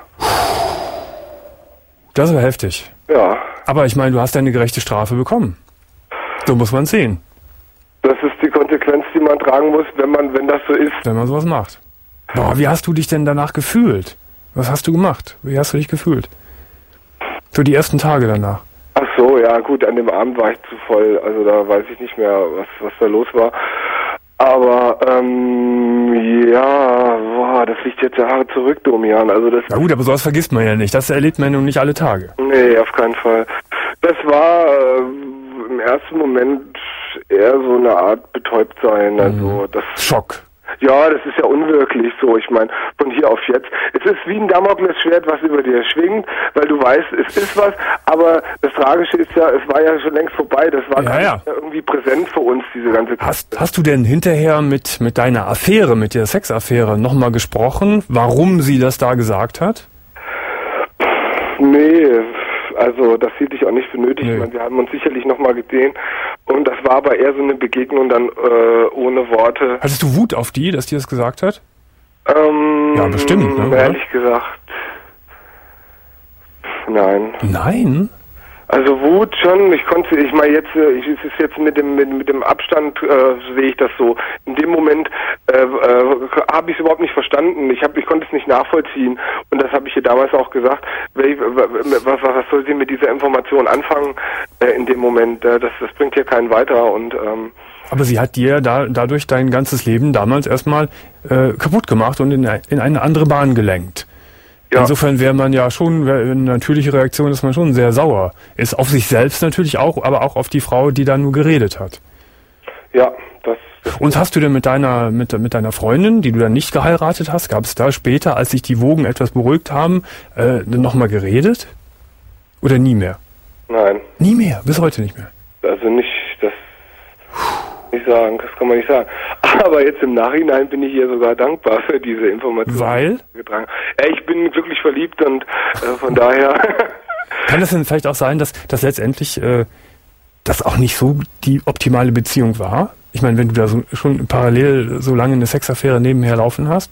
Das war heftig. Ja. Aber ich meine, du hast eine gerechte Strafe bekommen. So muss man sehen. Das ist die Konsequenz, die man tragen muss, wenn man, wenn das so ist. Wenn man sowas macht. Boah, wie hast du dich denn danach gefühlt? Was hast du gemacht? Wie hast du dich gefühlt? So die ersten Tage danach. Ach so, ja gut, an dem Abend war ich zu voll. Also da weiß ich nicht mehr, was, was da los war. Aber, ähm, ja, boah, das liegt jetzt Jahre zurück, Domian. Also das. Na gut, aber sowas vergisst man ja nicht. Das erlebt man ja nicht alle Tage. Nee, auf keinen Fall. Das war äh, im ersten Moment eher so eine Art Betäubtsein. Also das. Schock. Ja, das ist ja unwirklich so. Ich meine, von hier auf jetzt. Es ist wie ein Damoklesschwert, was über dir schwingt, weil du weißt, es ist was. Aber das Tragische ist ja, es war ja schon längst vorbei. Das war ja, gar ja. nicht mehr irgendwie präsent für uns, diese ganze Kiste. Hast, hast du denn hinterher mit, mit deiner Affäre, mit der Sexaffäre nochmal gesprochen, warum sie das da gesagt hat? Nee, also das hielt ich auch nicht für nötig. Nee. Ich meine, wir haben uns sicherlich nochmal gesehen. Und das war aber eher so eine Begegnung dann äh, ohne Worte. Hattest du Wut auf die, dass die das gesagt hat? Ähm, Ja, bestimmt, ne, oder? Ehrlich gesagt, nein. Nein? Also Wut schon, ich konnte, ich meine jetzt, äh, ich, es ist jetzt mit dem mit, mit dem Abstand äh, sehe ich das so. In dem Moment äh, äh, habe ich es überhaupt nicht verstanden. Ich habe, ich konnte es nicht nachvollziehen und das habe ich ihr damals auch gesagt. Was, was, was soll sie mit dieser Information anfangen äh, in dem Moment? Äh, das, das bringt hier keinen weiter und ähm, Aber sie hat dir da, dadurch dein ganzes Leben damals erstmal äh, kaputt gemacht und in, in eine andere Bahn gelenkt. Ja. Insofern wäre man ja schon, wär eine natürliche Reaktion, dass man schon sehr sauer ist. Auf sich selbst natürlich auch, aber auch auf die Frau, die da nur geredet hat. Ja, das... das Und hast du denn mit deiner, mit, mit deiner Freundin, die du dann nicht geheiratet hast, gab es da später, als sich die Wogen etwas beruhigt haben, äh, nochmal geredet? Oder nie mehr? Nein. Nie mehr, bis heute nicht mehr. Also nicht, das nicht sagen, das kann man nicht sagen. Aber jetzt im Nachhinein bin ich ihr sogar dankbar für diese Information. Weil? Getragen. Ja, ich bin glücklich verliebt und äh, von daher... Kann das denn vielleicht auch sein, dass, dass letztendlich äh, das auch nicht so die optimale Beziehung war? Ich meine, wenn du da so, schon parallel so lange eine Sexaffäre nebenher laufen hast?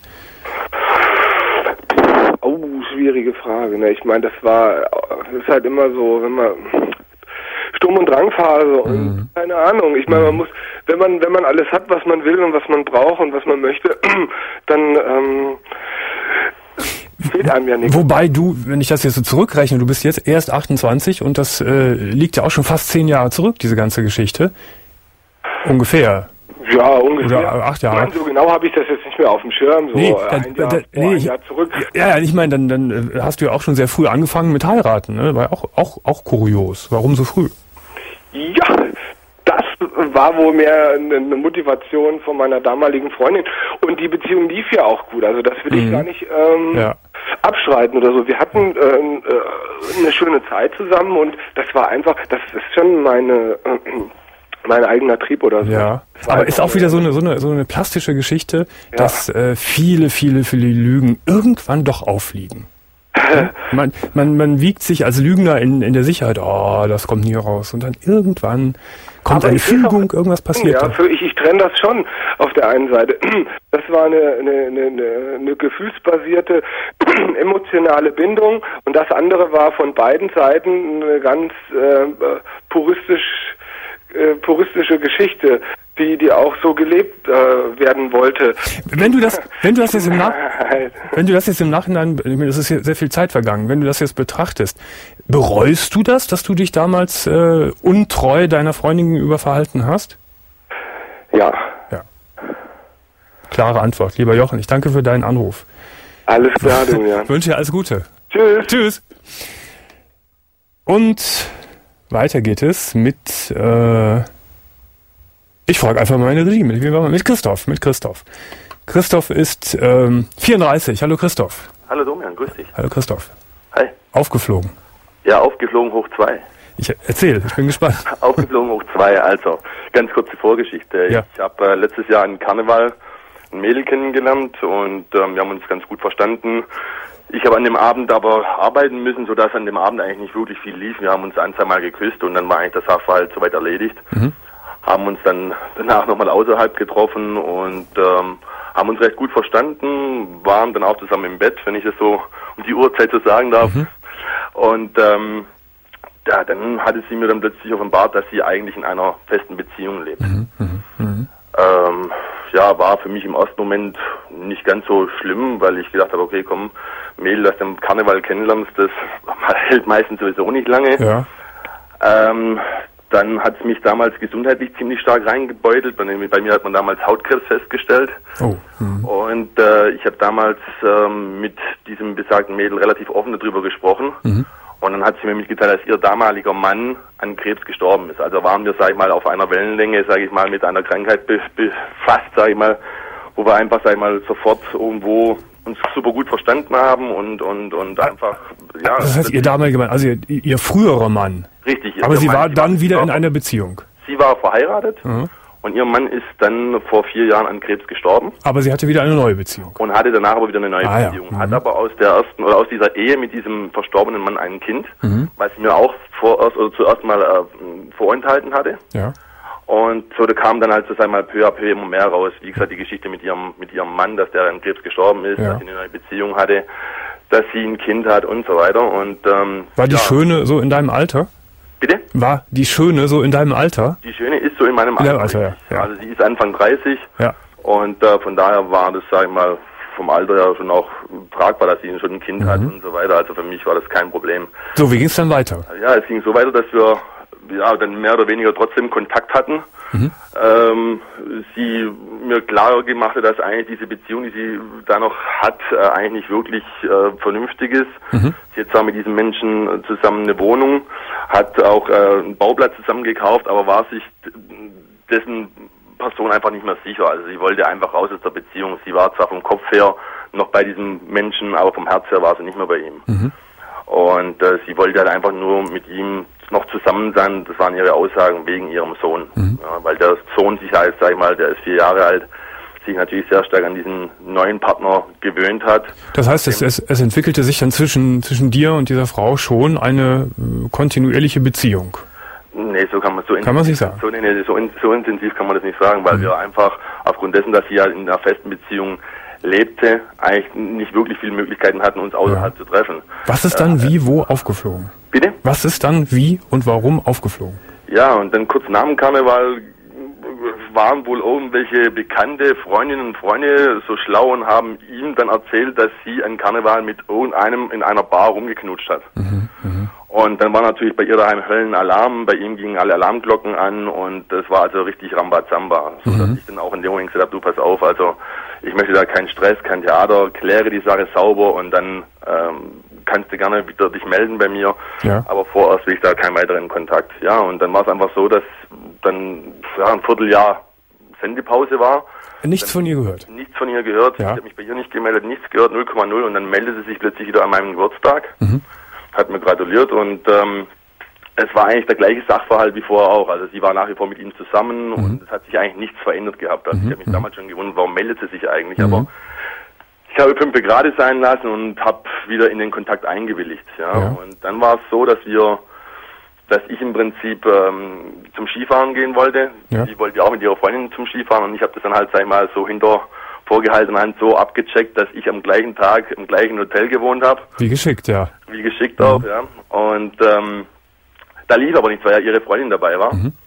Oh, schwierige Frage. Ne? Ich meine, das war, das ist halt immer so, wenn man... Sturm- und Drangphase und mhm. keine Ahnung. Ich meine, man muss, wenn man, wenn man alles hat, was man will und was man braucht und was man möchte, dann ähm, fehlt einem ja nichts. Wobei du, wenn ich das jetzt so zurückrechne, du bist jetzt erst achtundzwanzig und das äh, liegt ja auch schon fast zehn Jahre zurück, diese ganze Geschichte. Ungefähr. Ja, ungefähr. Oder acht Jahre. Ich meine, so genau habe ich das jetzt nicht mehr auf dem Schirm. So nee, ein, dann, Jahr, dann, vor, nee, ein Jahr zurück. Ja, ja, ich meine, dann, dann hast du ja auch schon sehr früh angefangen mit heiraten. Ne? War auch, auch, auch kurios. Warum so früh? Ja, das war wohl mehr eine Motivation von meiner damaligen Freundin. Und die Beziehung lief ja auch gut. Also das will ich mhm. gar nicht ähm, ja. abstreiten oder so. Wir hatten äh, äh, eine schöne Zeit zusammen und das war einfach, das ist schon meine... Äh, mein eigener Trieb oder so. Ja, aber ist auch wieder so eine, so eine, so eine plastische Geschichte, ja. dass äh, viele, viele, viele Lügen irgendwann doch auffliegen. Ja? man, man, man wiegt sich als Lügner in, in der Sicherheit, oh, das kommt nie raus. Und dann irgendwann kommt aber eine Fügung, irgendwas passiert. Ja, für ich, ich trenne das schon auf der einen Seite. Das war eine, eine, eine, eine gefühlsbasierte, emotionale Bindung und das andere war von beiden Seiten eine ganz äh, puristisch Äh, puristische Geschichte, die die auch so gelebt äh, werden wollte. Wenn du das, wenn du das jetzt im Nach wenn du das jetzt im Nachhinein, ich meine, das ist ja sehr viel Zeit vergangen, wenn du das jetzt betrachtest, bereust du das, dass du dich damals äh, untreu deiner Freundin gegenüber verhalten hast? Ja. Ja. Klare Antwort, lieber Jochen. Ich danke für deinen Anruf. Alles klar, Domian. Ich wünsche dir alles Gute. Tschüss. Tschüss. Und weiter geht es mit, äh, ich frage einfach mal meine Regie, mit, mit Christoph, mit Christoph. Christoph ist ähm, vierunddreißig. Hallo Christoph. Hallo Domian, grüß dich. Hallo Christoph. Hi. Aufgeflogen. Ja, aufgeflogen hoch zwei. Ich erzähl, ich bin gespannt. Aufgeflogen hoch zwei, also ganz kurze Vorgeschichte. Ja. Ich habe äh, letztes Jahr einen Karneval ein Mädel kennengelernt und ähm, wir haben uns ganz gut verstanden. Ich habe an dem Abend aber arbeiten müssen, sodass an dem Abend eigentlich nicht wirklich viel lief. Wir haben uns ein, zwei Mal geküsst und dann war eigentlich der Sachverhalt soweit erledigt. Mhm. Haben uns dann danach nochmal außerhalb getroffen und ähm, haben uns recht gut verstanden, waren dann auch zusammen im Bett, wenn ich das so um die Uhrzeit so sagen darf. Mhm. Und ähm, ja, dann hatte sie mir dann plötzlich offenbart, dass sie eigentlich in einer festen Beziehung lebt. Mhm. Mhm. Ähm, ja, war für mich im ersten Moment nicht ganz so schlimm, weil ich gedacht habe, okay, komm, Mädel, das du im Karneval kennenlernst, das hält meistens sowieso nicht lange. Ja. Ähm, dann hat es mich damals gesundheitlich ziemlich stark reingebeutelt. Bei, bei mir hat man damals Hautkrebs festgestellt. Oh. Mhm. Und äh, ich habe damals ähm, mit diesem besagten Mädel relativ offen darüber gesprochen. Mhm. Und dann hat sie mir mitgeteilt, dass ihr damaliger Mann an Krebs gestorben ist. Also waren wir, sag ich mal, auf einer Wellenlänge, sag ich mal, mit einer Krankheit be- befasst, sag ich mal, wo wir einfach, sag ich mal, sofort irgendwo uns super gut verstanden haben und und und einfach, ja. Das heißt, ihr damaliger Mann, also ihr, ihr früherer Mann. Richtig. Aber sie Mann, war dann war wieder in einer Beziehung. Sie war verheiratet. Mhm. Und ihr Mann ist dann vor vier Jahren an Krebs gestorben. Aber sie hatte wieder eine neue Beziehung. Und hatte danach aber wieder eine neue ah, Beziehung. Ja. Mhm. Hat aber aus der ersten oder aus dieser Ehe mit diesem verstorbenen Mann ein Kind, mhm. was sie mir auch vorerst oder zuerst mal äh, vorenthalten hatte. Ja. Und so da kam dann halt so einmal peu à peu immer mehr raus. Wie gesagt, die Geschichte mit ihrem mit ihrem Mann, dass der an Krebs gestorben ist, ja. dass sie eine neue Beziehung hatte, dass sie ein Kind hat und so weiter. Und ähm, war die ja. Schöne so in deinem Alter? Bitte? War die Schöne so in deinem Alter? Die Schöne ist so in meinem Alter. Alter ja. Ja. Also sie ist Anfang dreißig. Ja. Und äh, von daher war das, sag ich mal, vom Alter her schon auch tragbar, dass sie schon ein Kind mhm. hat und so weiter. Also für mich war das kein Problem. So, wie ging es dann weiter? Ja, es ging so weiter, dass wir ja dann mehr oder weniger trotzdem Kontakt hatten. Mhm. Ähm, sie mir klar gemacht hat, dass eigentlich diese Beziehung, die sie da noch hat, äh, eigentlich nicht wirklich äh, vernünftig ist. Mhm. Sie hat zwar mit diesem Menschen zusammen eine Wohnung, hat auch äh, einen Bauplatz zusammen gekauft, aber war sich dessen Person einfach nicht mehr sicher. Also sie wollte einfach raus aus der Beziehung. Sie war zwar vom Kopf her noch bei diesem Menschen, aber vom Herz her war sie nicht mehr bei ihm. Mhm. Und äh, sie wollte halt einfach nur mit ihm noch zusammen sein. Das waren ihre Aussagen wegen ihrem Sohn. Mhm. Ja, weil der Sohn sich halt, sag ich mal, der ist vier Jahre alt, sich natürlich sehr stark an diesen neuen Partner gewöhnt hat. Das heißt, es, es, es entwickelte sich dann zwischen, zwischen dir und dieser Frau schon eine äh, kontinuierliche Beziehung. Nee, so kann man so kann man sich sagen. So, nee, so, so intensiv kann man das nicht sagen, weil mhm. wir einfach aufgrund dessen, dass sie ja in einer festen Beziehung lebte, eigentlich nicht wirklich viele Möglichkeiten hatten, uns außerhalb ja. zu treffen. Was ist dann äh, wie, wo aufgeflogen? Bitte? Was ist dann wie und warum aufgeflogen? Ja, und dann kurz nach dem Karneval waren wohl irgendwelche bekannte Freundinnen und Freunde so schlau und haben ihm dann erzählt, dass sie an Karneval mit irgendeinem in einer Bar rumgeknutscht hat. Mhm, mh. Und dann war natürlich bei ihr daheim Höllenalarm, bei ihm gingen alle Alarmglocken an und das war also richtig Rambazamba. So dass mhm. ich dann auch in dem Moment gesagt habe, du pass auf, also ich möchte da keinen Stress, kein Theater, kläre die Sache sauber und dann ähm, kannst du gerne wieder dich melden bei mir. Ja. Aber vorerst will ich da keinen weiteren Kontakt. Ja, und dann war es einfach so, dass dann ja, ein Vierteljahr Sendepause war. Nichts von ihr gehört? Nichts von ihr gehört. Ja. Ich habe mich bei ihr nicht gemeldet, nichts gehört, null Komma null und dann meldete sie sich plötzlich wieder an meinem Geburtstag. Mhm. Hat mir gratuliert und ähm, es war eigentlich der gleiche Sachverhalt wie vorher auch. Also sie war nach wie vor mit ihm zusammen mhm. und es hat sich eigentlich nichts verändert gehabt. Also mhm. ich habe mich damals schon gewundert, warum meldet sie sich eigentlich, mhm. aber ich habe fünf gerade sein lassen und habe wieder in den Kontakt eingewilligt. Ja. ja. Und dann war es so, dass wir, dass ich im Prinzip ähm, zum Skifahren gehen wollte. Ja. Sie wollte auch mit ihrer Freundin zum Skifahren und ich habe das dann halt, sag ich mal, so hinter vorgehaltener Hand so abgecheckt, dass ich am gleichen Tag im gleichen Hotel gewohnt habe. Wie geschickt, ja. Wie geschickt mhm. auch, ja. Und ähm, da lief aber nichts, weil ja ihre Freundin dabei war. Mhm.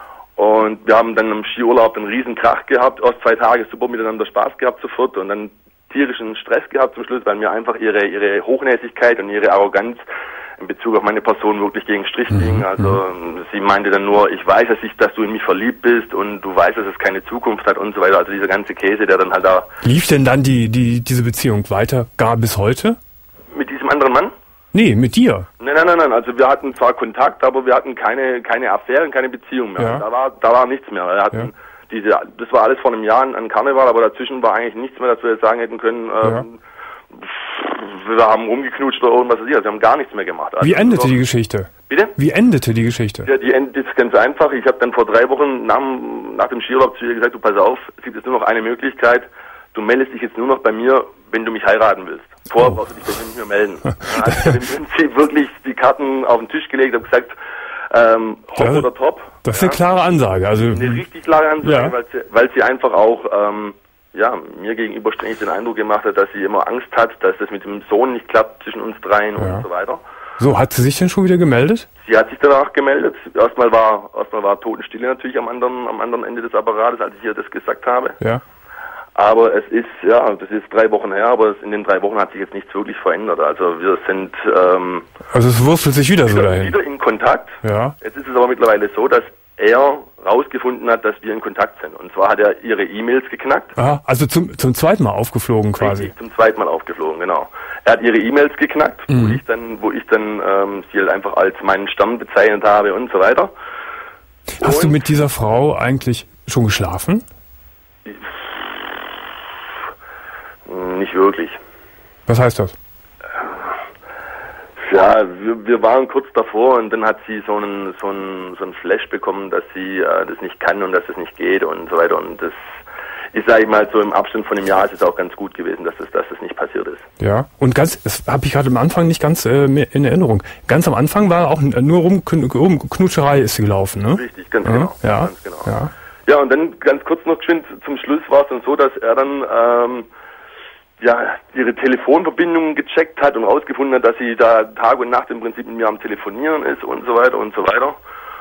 Und wir haben dann im Skiurlaub einen riesen Krach gehabt, aus zwei Tagen super miteinander Spaß gehabt sofort und dann tierischen Stress gehabt zum Schluss, weil mir einfach ihre ihre Hochnäsigkeit und ihre Arroganz in Bezug auf meine Person wirklich gegen Strich ging. Mhm. Also mhm. sie meinte dann nur, ich weiß, dass, ich, dass du in mich verliebt bist und du weißt, dass es keine Zukunft hat und so weiter. Also dieser ganze Käse, der dann halt da... Lief denn dann die die diese Beziehung weiter, gar bis heute? Mit diesem anderen Mann? Nee, mit dir. Nein, nein, nein, nein. Also wir hatten zwar Kontakt, aber wir hatten keine keine Affären, keine Beziehung mehr. Ja. Da war da war nichts mehr. Wir hatten ja. diese, das war alles vor einem Jahr an Karneval, aber dazwischen war eigentlich nichts mehr, dass wir jetzt sagen hätten können, ähm, ja. wir haben rumgeknutscht oder irgendwas. Also wir haben gar nichts mehr gemacht. Also Wie endete die Geschichte? Bitte? Wie endete die Geschichte? Ja, die endet jetzt ganz einfach. Ich habe dann vor drei Wochen nach, nach dem Skiurlaub zu ihr gesagt, du pass auf, es gibt jetzt nur noch eine Möglichkeit. du meldest dich jetzt nur noch bei mir, wenn du mich heiraten willst. Vorher brauchst du dich bei mir nicht mehr melden. Ja, also ich habe im Prinzip wirklich die Karten auf den Tisch gelegt und gesagt, ähm, hopp das, oder top. Das ist ja. eine klare Ansage. Also eine richtig klare Ansage, ja. weil, sie, weil sie einfach auch ähm, ja, mir gegenüber ständig den Eindruck gemacht hat, dass sie immer Angst hat, dass das mit dem Sohn nicht klappt zwischen uns dreien ja. und so weiter. So, hat sie sich denn schon wieder gemeldet? Sie hat sich danach gemeldet. Erstmal war erstmal war Totenstille natürlich am anderen am anderen Ende des Apparates, als ich ihr das gesagt habe. Ja. Aber es ist, ja, das ist drei Wochen her, aber in den drei Wochen hat sich jetzt nichts wirklich verändert. Also wir sind ähm, also es wurstelt sich wieder, wieder so dahin. Wieder in Kontakt. Ja. Jetzt ist es aber mittlerweile so, dass er rausgefunden hat, dass wir in Kontakt sind. Und zwar hat er ihre E-Mails geknackt. Aha, also zum zum zweiten Mal aufgeflogen quasi. Richtig, zum zweiten Mal aufgeflogen, genau. Er hat ihre E-Mails geknackt, mhm. wo ich dann, wo ich dann ähm, sie halt einfach als meinen Stamm bezeichnet habe und so weiter. Hast und du mit dieser Frau eigentlich schon geschlafen? Nicht wirklich. Was heißt das? Ja, wir, wir waren kurz davor und dann hat sie so einen so einen so einen Flash bekommen, dass sie äh, das nicht kann und dass das nicht geht und so weiter. Und das ist, sage ich mal, so im Abstand von einem Jahr ist es auch ganz gut gewesen, dass das, dass das nicht passiert ist. Ja, und ganz, das habe ich gerade am Anfang nicht ganz äh, in Erinnerung. Ganz am Anfang war auch nur rum, rum Knutscherei ist sie gelaufen, ne? Richtig, ganz ja, genau. Ja, ganz genau. Ja. Ja, und dann ganz kurz noch geschwind zum Schluss war es dann so, dass er dann ähm, ja ihre Telefonverbindungen gecheckt hat und rausgefunden hat, dass sie da Tag und Nacht im Prinzip mit mir am Telefonieren ist und so weiter und so weiter.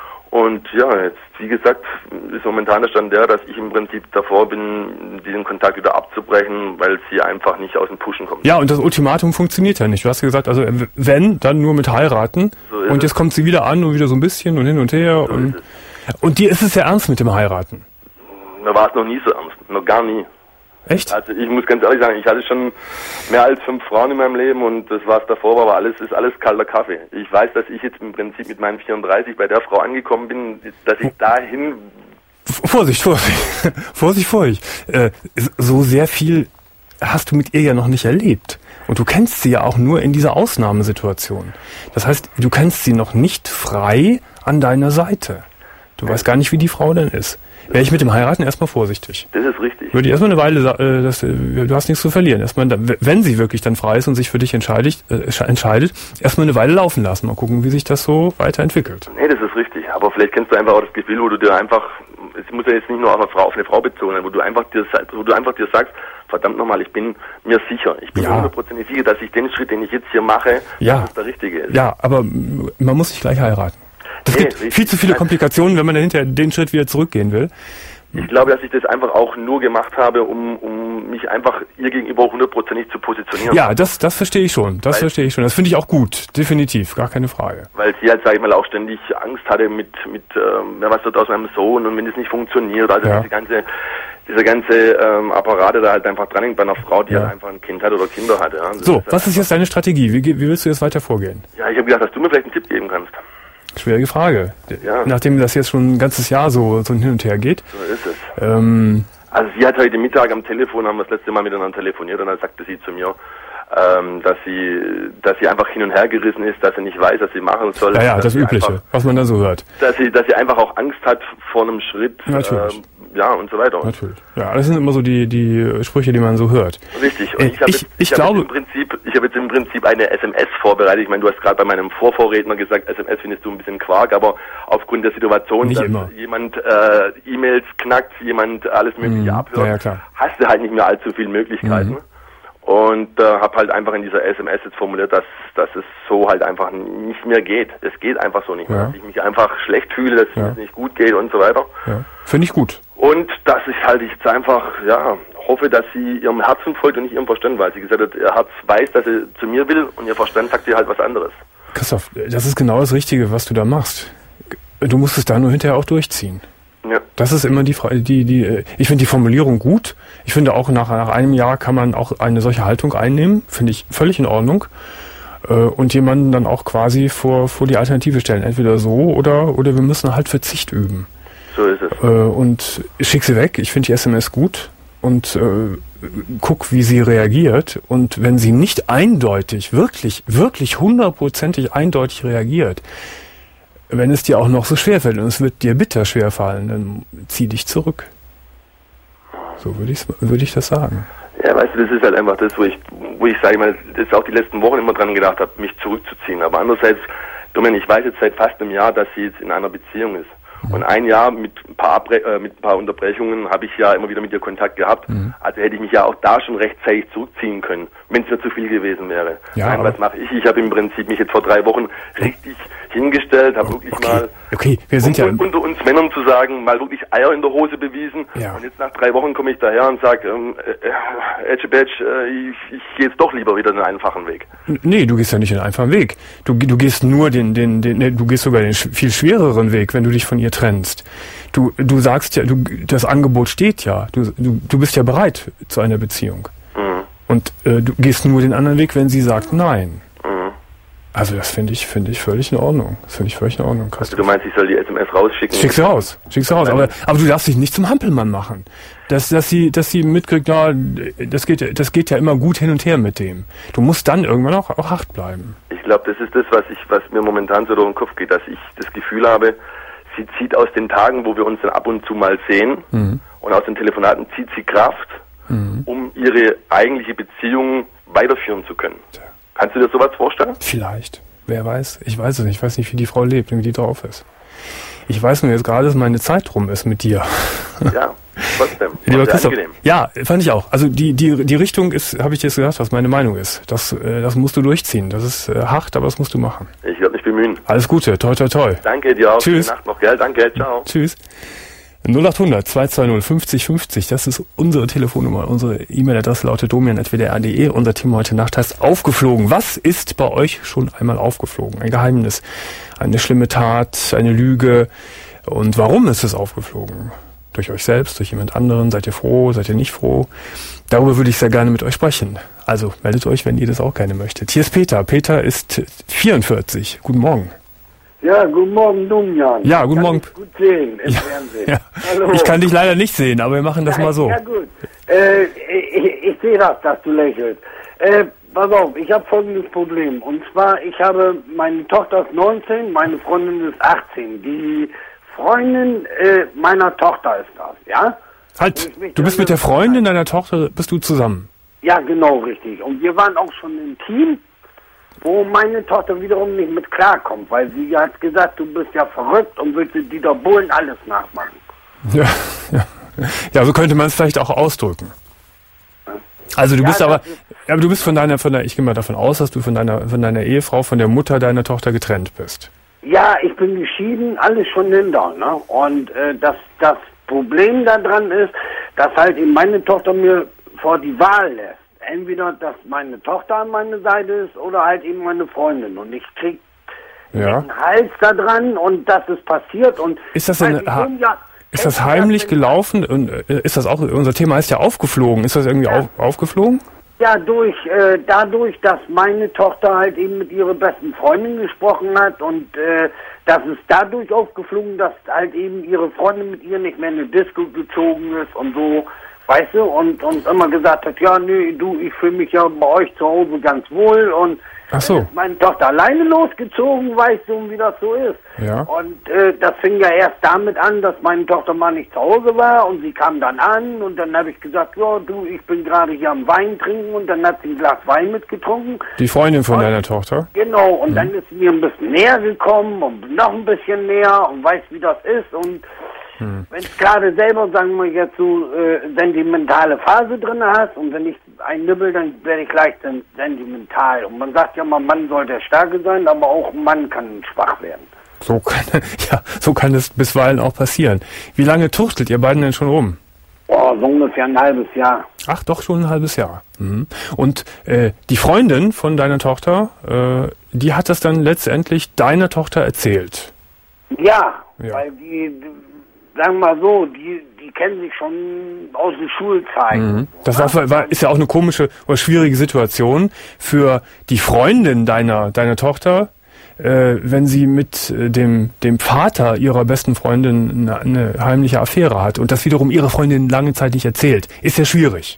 Und ja, jetzt, wie gesagt, ist momentan der Stand der, dass ich im Prinzip davor bin, diesen Kontakt wieder abzubrechen, weil sie einfach nicht aus dem Pushen kommt. Ja, und das Ultimatum funktioniert ja nicht. Du hast ja gesagt, also wenn, dann nur mit heiraten. So und jetzt es. kommt sie wieder an und wieder so ein bisschen und hin und her. So und, und dir ist es ja ernst mit dem Heiraten? Mir war es noch nie so ernst, noch gar nie. Echt? Also ich muss ganz ehrlich sagen, ich hatte schon mehr als fünf Frauen in meinem Leben und das, was davor war, war alles, ist alles kalter Kaffee. Ich weiß, dass ich jetzt im Prinzip mit meinen vierunddreißig bei der Frau angekommen bin, dass ich dahin... Vorsicht, Vorsicht, Vorsicht, Vorsicht. Äh, so sehr viel hast du mit ihr ja noch nicht erlebt. Und du kennst sie ja auch nur in dieser Ausnahmesituation. Das heißt, du kennst sie noch nicht frei an deiner Seite. Du weißt gar nicht, wie die Frau denn ist. Wäre ich mit dem Heiraten erstmal vorsichtig. Das ist richtig. Würde ich erstmal eine Weile, äh, das, äh, du hast nichts zu verlieren. Erstmal, wenn sie wirklich dann frei ist und sich für dich entscheidet, äh, entscheidet, erstmal eine Weile laufen lassen. Mal gucken, wie sich das so weiterentwickelt. Nee, das ist richtig. Aber vielleicht kennst du einfach auch das Gefühl, wo du dir einfach, es muss ja jetzt nicht nur auf eine Frau, auf eine Frau bezogen sein, wo du einfach dir, wo du einfach dir sagst, verdammt nochmal, ich bin mir sicher. Ich bin hundertprozentig ja. sicher, dass ich den Schritt, den ich jetzt hier mache, ja. dass das der richtige ist. Ja, aber man muss nicht gleich heiraten. Das nee, gibt richtig. viel zu viele Komplikationen, wenn man dann hinterher den Schritt wieder zurückgehen will. Ich glaube, dass ich das einfach auch nur gemacht habe, um, um mich einfach ihr gegenüber hundertprozentig zu positionieren. Ja, das, das verstehe ich schon. Das weil, verstehe ich schon. Das finde ich auch gut. Definitiv. Gar keine Frage. Weil sie halt, sage ich mal, auch ständig Angst hatte mit, mit, ähm, was wird aus meinem Sohn und wenn es nicht funktioniert. Also ja. diese ganze, dieser ganze ähm, Apparat, der halt einfach dran hängt bei einer Frau, die ja. halt einfach ein Kind hat oder Kinder hat. Ja. So, ist was ist jetzt deine Strategie? Wie, wie willst du jetzt weiter vorgehen? Ja, ich habe gedacht, dass du mir vielleicht einen Tipp geben kannst. Schwierige Frage. Ja. Nachdem das jetzt schon ein ganzes Jahr so, so hin und her geht. So ist es. Ähm, also sie hat heute Mittag am Telefon, haben wir das letzte Mal miteinander telefoniert und dann sagte sie zu mir, ähm, dass sie dass sie einfach hin und her gerissen ist, dass sie nicht weiß, was sie machen soll. Ja, ja, das Übliche, einfach, was man da so hört. Dass sie dass sie einfach auch Angst hat vor einem Schritt. Natürlich. Ähm, ja, und so weiter. Natürlich. Ja, das sind immer so die die Sprüche, die man so hört. Richtig. Und äh, ich habe ich, jetzt, ich ich glaube, hab jetzt im Prinzip, ich habe jetzt im Prinzip eine S M S vorbereitet. Ich meine, du hast gerade bei meinem Vorvorredner gesagt, S M S findest du ein bisschen Quark, aber aufgrund der Situation, nicht dass immer. jemand äh, E-Mails knackt, jemand alles Mögliche mhm. abhört, ja, ja, klar. hast du halt nicht mehr allzu viele Möglichkeiten. Mhm. Und äh, habe halt einfach in dieser S M S jetzt formuliert, dass dass es so halt einfach nicht mehr geht. Es geht einfach so nicht mehr. Ja. Dass ich mich einfach schlecht fühle, dass ja. es nicht gut geht und so weiter. Ja. Finde ich gut. Und dass ich halt jetzt einfach, ja, hoffe, dass sie ihrem Herzen folgt und nicht ihrem Verstand, weil sie gesagt hat, ihr Herz weiß, dass sie zu mir will und ihr Verstand sagt ihr halt was anderes. Christoph, das ist genau das Richtige, was du da machst. Du musst es da nur hinterher auch durchziehen. Ja. Das ist immer die Frage, die, die, ich finde die Formulierung gut. Ich finde auch nach, nach einem Jahr kann man auch eine solche Haltung einnehmen. Finde ich völlig in Ordnung. Äh, und jemanden dann auch quasi vor, vor die Alternative stellen. Entweder so oder, oder wir müssen halt Verzicht üben. So ist es. Äh, und ich schick sie weg. Ich finde die S M S gut und äh, guck, wie sie reagiert. Und wenn sie nicht eindeutig, wirklich, wirklich hundertprozentig eindeutig reagiert, wenn es dir auch noch so schwerfällt und es wird dir bitter schwerfallen, dann zieh dich zurück. So würde ich, würde ich das sagen. Ja, weißt du, das ist halt einfach das, wo ich, wo ich sage mal, das ist auch die letzten Wochen immer dran gedacht habe, mich zurückzuziehen. Aber andererseits, Domian, ich weiß jetzt seit fast einem Jahr, dass sie jetzt in einer Beziehung ist. Und ein Jahr mit ein paar, Abre äh, mit ein paar Unterbrechungen habe ich ja immer wieder mit ihr Kontakt gehabt. Mhm. Also hätte ich mich ja auch da schon rechtzeitig zurückziehen können, wenn es mir zu viel gewesen wäre. Ja, Nein, was mache ich? Ich habe im Prinzip mich jetzt vor drei Wochen richtig hingestellt, habe wirklich okay. mal okay. Wir sind um, ja unter uns Männern zu sagen, mal wirklich Eier in der Hose bewiesen. Ja. Und jetzt nach drei Wochen komme ich daher und sage, ähm, äh, Edge Badge, äh, ich, ich gehe jetzt doch lieber wieder den einfachen Weg. Nee, du gehst ja nicht den einfachen Weg. Du, du gehst nur den, den, den, nee, du gehst sogar den viel schwereren Weg, wenn du dich von ihr trennst. Du, du sagst ja, du, das Angebot steht ja. Du, du, du bist ja bereit zu einer Beziehung. Mhm. Und äh, du gehst nur den anderen Weg, wenn sie sagt nein. Mhm. Also das finde ich, finde ich völlig in Ordnung. Das finde ich völlig in Ordnung. Also du meinst, ich soll die S M S rausschicken? Schick sie raus, schick sie raus. Aber, aber du darfst dich nicht zum Hampelmann machen. Dass, dass sie, dass sie mitkriegt, na, das geht, das geht ja immer gut hin und her mit dem. Du musst dann irgendwann auch, auch hart bleiben. Ich glaube, das ist das, was ich, was mir momentan so durch den Kopf geht, dass ich das Gefühl habe, sie zieht aus den Tagen, wo wir uns dann ab und zu mal sehen, mhm. und aus den Telefonaten zieht sie Kraft, mhm. um ihre eigentliche Beziehung weiterführen zu können. Ja. Kannst du dir sowas vorstellen? Vielleicht. Wer weiß? Ich weiß es nicht. Ich weiß nicht, wie die Frau lebt und wie die drauf ist. Ich weiß nur jetzt gerade, dass meine Zeit rum ist mit dir. Ja, trotzdem. Lieber Christoph, ja, fand ich auch. Also die die die Richtung ist, habe ich jetzt gesagt, was meine Meinung ist. Das äh, das musst du durchziehen. Das ist äh, hart, aber das musst du machen. Ich werde mich bemühen. Alles Gute, toi toi toi. Danke dir auch. Tschüss. Gute Nacht noch, gell? Danke, ciao. Tschüss. null acht hundert zwei zwei null fünfzig fünfzig, das ist unsere Telefonnummer. Unsere E-Mail-Adresse lautet domian at w d r punkt d e. Unser Thema heute Nacht heißt aufgeflogen. Was ist bei euch schon einmal aufgeflogen? Ein Geheimnis, eine schlimme Tat, eine Lüge. Und warum ist es aufgeflogen? Durch euch selbst, durch jemand anderen? Seid ihr froh? Seid ihr nicht froh? Darüber würde ich sehr gerne mit euch sprechen. Also meldet euch, wenn ihr das auch gerne möchtet. Hier ist Peter. Peter ist vierundvierzig. Guten Morgen. Ja, guten Morgen, Domian. Ja, guten kann Morgen. Ich gut sehen im ja, Fernsehen. Ja. Hallo. Ich kann dich leider nicht sehen, aber wir machen das Nein, mal so. Ja gut. Äh, ich, ich sehe das, dass du lächelst. Äh, pass auf, ich habe folgendes Problem. Und zwar, ich habe, meine Tochter ist neunzehn, meine Freundin ist achtzehn. Die Freundin äh, meiner Tochter ist das, ja? Halt, du bist mit der Freundin deiner Tochter, bist du zusammen? Ja, genau, richtig. Und wir waren auch schon im Team, wo meine Tochter wiederum nicht mit klarkommt, weil sie hat gesagt, du bist ja verrückt und willst Dieter Bohlen alles nachmachen. Ja, ja. Ja, so könnte man es vielleicht auch ausdrücken. Also du ja, bist aber, aber du bist von deiner, von der, ich gehe mal davon aus, dass du von deiner, von deiner Ehefrau, von der Mutter deiner Tochter getrennt bist. Ja, ich bin geschieden, alles schon hinter, ne? Und äh, das, das Problem daran ist, dass halt eben meine Tochter mir vor die Wahl lässt. Entweder, dass meine Tochter an meiner Seite ist oder halt eben meine Freundin. Und ich krieg ja. den Hals da dran und das ist passiert. Und ist das eine, ha ja, ist das heimlich gelaufen? Und äh, ist das auch, unser Thema ist ja aufgeflogen. Ist das irgendwie ja. auf, aufgeflogen? Ja, durch, äh, dadurch, dass meine Tochter halt eben mit ihrer besten Freundin gesprochen hat und äh, das ist dadurch aufgeflogen, dass halt eben ihre Freundin mit ihr nicht mehr in eine Disco gezogen ist und so, weißt du, und, und immer gesagt hat, ja, nee, du, ich fühle mich ja bei euch zu Hause ganz wohl und Ach so. ist meine Tochter alleine losgezogen, weißt du, wie das so ist. Ja. Und äh, das fing ja erst damit an, dass meine Tochter mal nicht zu Hause war und sie kam dann an und dann habe ich gesagt, ja, du, ich bin gerade hier am Wein trinken und dann hat sie ein Glas Wein mitgetrunken. Die Freundin von und, deiner Tochter? Genau, und mhm. dann ist sie mir ein bisschen näher gekommen und noch ein bisschen näher und weiß, wie das ist und Hm. wenn es gerade selber, sagen wir jetzt so, äh, sentimentale Phase drin hast und wenn ich ein nibbel, dann werde ich gleich sen sentimental. Und man sagt ja mal, Mann soll der Starke sein, aber auch ein Mann kann schwach werden. So kann, ja, so kann es bisweilen auch passieren. Wie lange tuchtelt ihr beiden denn schon rum? Oh, so ungefähr ein halbes Jahr. Ach, doch schon ein halbes Jahr. Mhm. Und äh, die Freundin von deiner Tochter, äh, die hat das dann letztendlich deiner Tochter erzählt? Ja, ja. weil die... Sagen wir mal so, die, die kennen sich schon aus der Schulzeit. Mhm. Das war, war, ist ja auch eine komische oder schwierige Situation für die Freundin deiner, deiner Tochter, äh, wenn sie mit äh, dem, dem Vater ihrer besten Freundin eine, eine heimliche Affäre hat und das wiederum ihre Freundin lange Zeit nicht erzählt. Ist ja schwierig.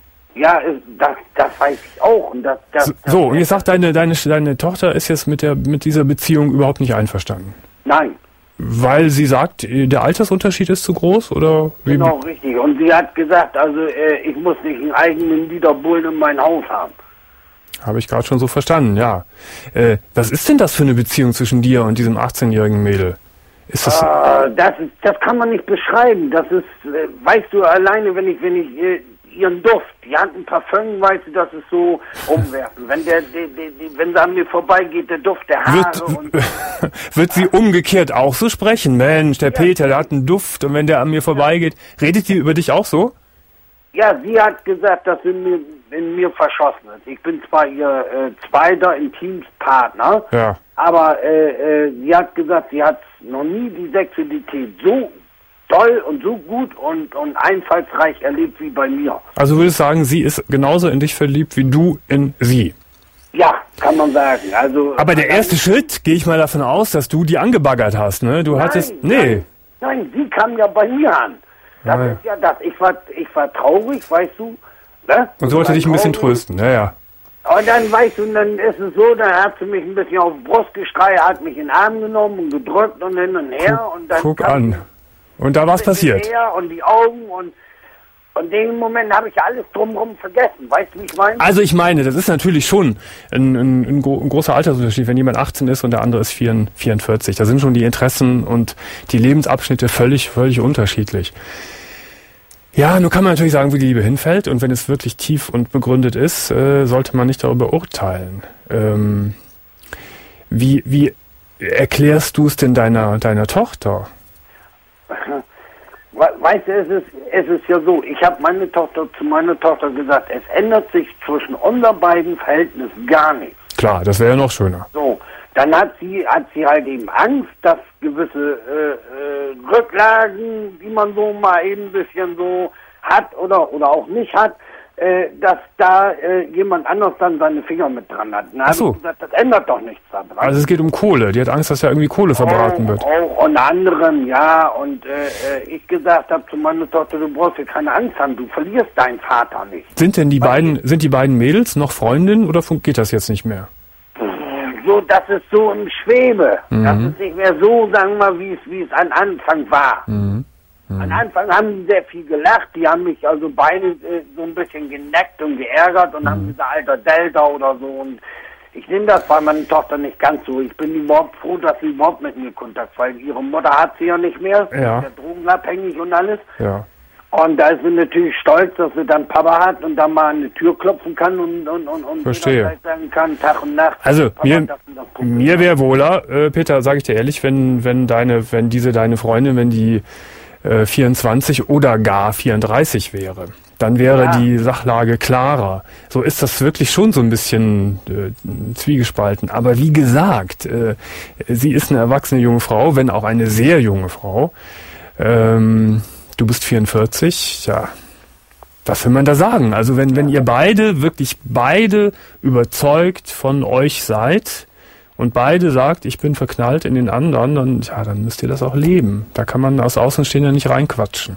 Ja, das, das weiß ich auch. Und das, das, so, das, so, und jetzt sagt deine, deine, deine Tochter ist jetzt mit, der, mit dieser Beziehung überhaupt nicht einverstanden. Nein. Weil sie sagt, der Altersunterschied ist zu groß, oder? Wie? Genau, richtig. Und sie hat gesagt, also äh, ich muss nicht einen eigenen Dieter Bohlen in mein Haus haben. Habe ich gerade schon so verstanden, ja. Äh, was ist denn das für eine Beziehung zwischen dir und diesem achtzehnjährigen Mädel? Ist das, äh, das, ist, das kann man nicht beschreiben. Das ist, äh, weißt du, alleine wenn ich, wenn ich äh, ihren Duft, die hat ein Parfüm, weißt du, das ist so umwerfen. Wenn der, der, der, der wenn sie an mir vorbeigeht, der Duft der Haare wird, und... wird sie umgekehrt auch so sprechen? Mensch, der ja. Peter, der hat einen Duft und wenn der an mir vorbeigeht, redet die über dich auch so? Ja, sie hat gesagt, dass sie in mir, in mir verschossen ist. Ich bin zwar ihr äh, zweiter Intimspartner, ja. aber äh, äh, sie hat gesagt, sie hat noch nie die Sexualität so toll und so gut und, und einfallsreich erlebt wie bei mir. Also würdest du sagen, sie ist genauso in dich verliebt wie du in sie? Ja, kann man sagen. Also, aber der erste Schritt, gehe ich mal davon aus, dass du die angebaggert hast, ne? Du nein, hattest... Nee. Nein, nein, sie kam ja bei mir an. Das ja. ist ja das. Ich war, ich war traurig, weißt du. Ne? Und so wollte dich ein bisschen trösten, ja, ja. Und dann, weißt du, dann ist es so, dann hat sie mich ein bisschen auf die Brust gestreicht, hat mich in den Arm genommen und gedrückt und hin und her. Guck, und dann guck an. Und da war's passiert. Und die Augen und, und in dem Moment habe ich alles drumherum vergessen. Weißt du, wie ich meine? Also ich meine, das ist natürlich schon ein, ein, ein, ein großer Altersunterschied, wenn jemand achtzehn ist und der andere ist vierundvierzig. Da sind schon die Interessen und die Lebensabschnitte völlig, völlig unterschiedlich. Ja, nun kann man natürlich sagen, wo die Liebe hinfällt. Und wenn es wirklich tief und begründet ist, äh, sollte man nicht darüber urteilen. Ähm, wie, wie erklärst du es denn deiner, deiner Tochter? Weißt du, es ist, es ist ja so, ich habe meine Tochter zu meiner Tochter gesagt, es ändert sich zwischen unseren beiden Verhältnissen gar nichts. Klar, das wäre ja noch schöner. So, dann hat sie, hat sie halt eben Angst, dass gewisse äh, äh, Rücklagen, die man so mal eben ein bisschen so hat oder oder auch nicht hat, äh, dass da äh, jemand anders dann seine Finger mit dran hat. Dann Ach so. habe ich gesagt, das ändert doch nichts daran. Also es geht um Kohle. Die hat Angst, dass ja irgendwie Kohle verbraten wird. Auch unter anderem, ja. Und äh, ich gesagt habe zu meiner Tochter, du brauchst dir keine Angst haben, du verlierst deinen Vater nicht. Sind denn die Weil beiden, sind die beiden Mädels noch Freundinnen oder geht das jetzt nicht mehr? So, das ist so im Schwebe. Mhm. Das ist nicht mehr so, sagen wir mal, wie es wie es am Anfang war. Mhm. Mhm. Am Anfang haben die sehr viel gelacht, die haben mich also beide äh, so ein bisschen geneckt und geärgert und mhm. haben gesagt, alter Delta oder so. Und ich nehme das bei meiner Tochter nicht ganz so. Ich bin überhaupt froh, dass sie überhaupt mit mir Kontakt, weil ihre Mutter hat sie ja nicht mehr. Ja. Sie ist ja drogenabhängig und alles. Ja. Und da ist sie natürlich stolz, dass sie dann Papa hat und dann mal an die Tür klopfen kann und und und und Verstehe. sagen kann, Tag und Nacht. Also Papa, mir, das das mir wäre wohler, äh, Peter, sage ich dir ehrlich, wenn wenn deine, wenn diese deine Freundin, wenn die äh, vierundzwanzig oder gar vierunddreißig wäre, dann wäre ja. die Sachlage klarer. So ist das wirklich schon so ein bisschen äh, zwiegespalten. Aber wie gesagt, äh, sie ist eine erwachsene junge Frau, wenn auch eine sehr junge Frau. Ähm, Du bist vierundvierzig, ja, was will man da sagen? Also wenn, wenn ihr beide, wirklich beide überzeugt von euch seid und beide sagt, ich bin verknallt in den anderen, dann, ja, dann müsst ihr das auch leben. Da kann man als Außenstehender nicht reinquatschen.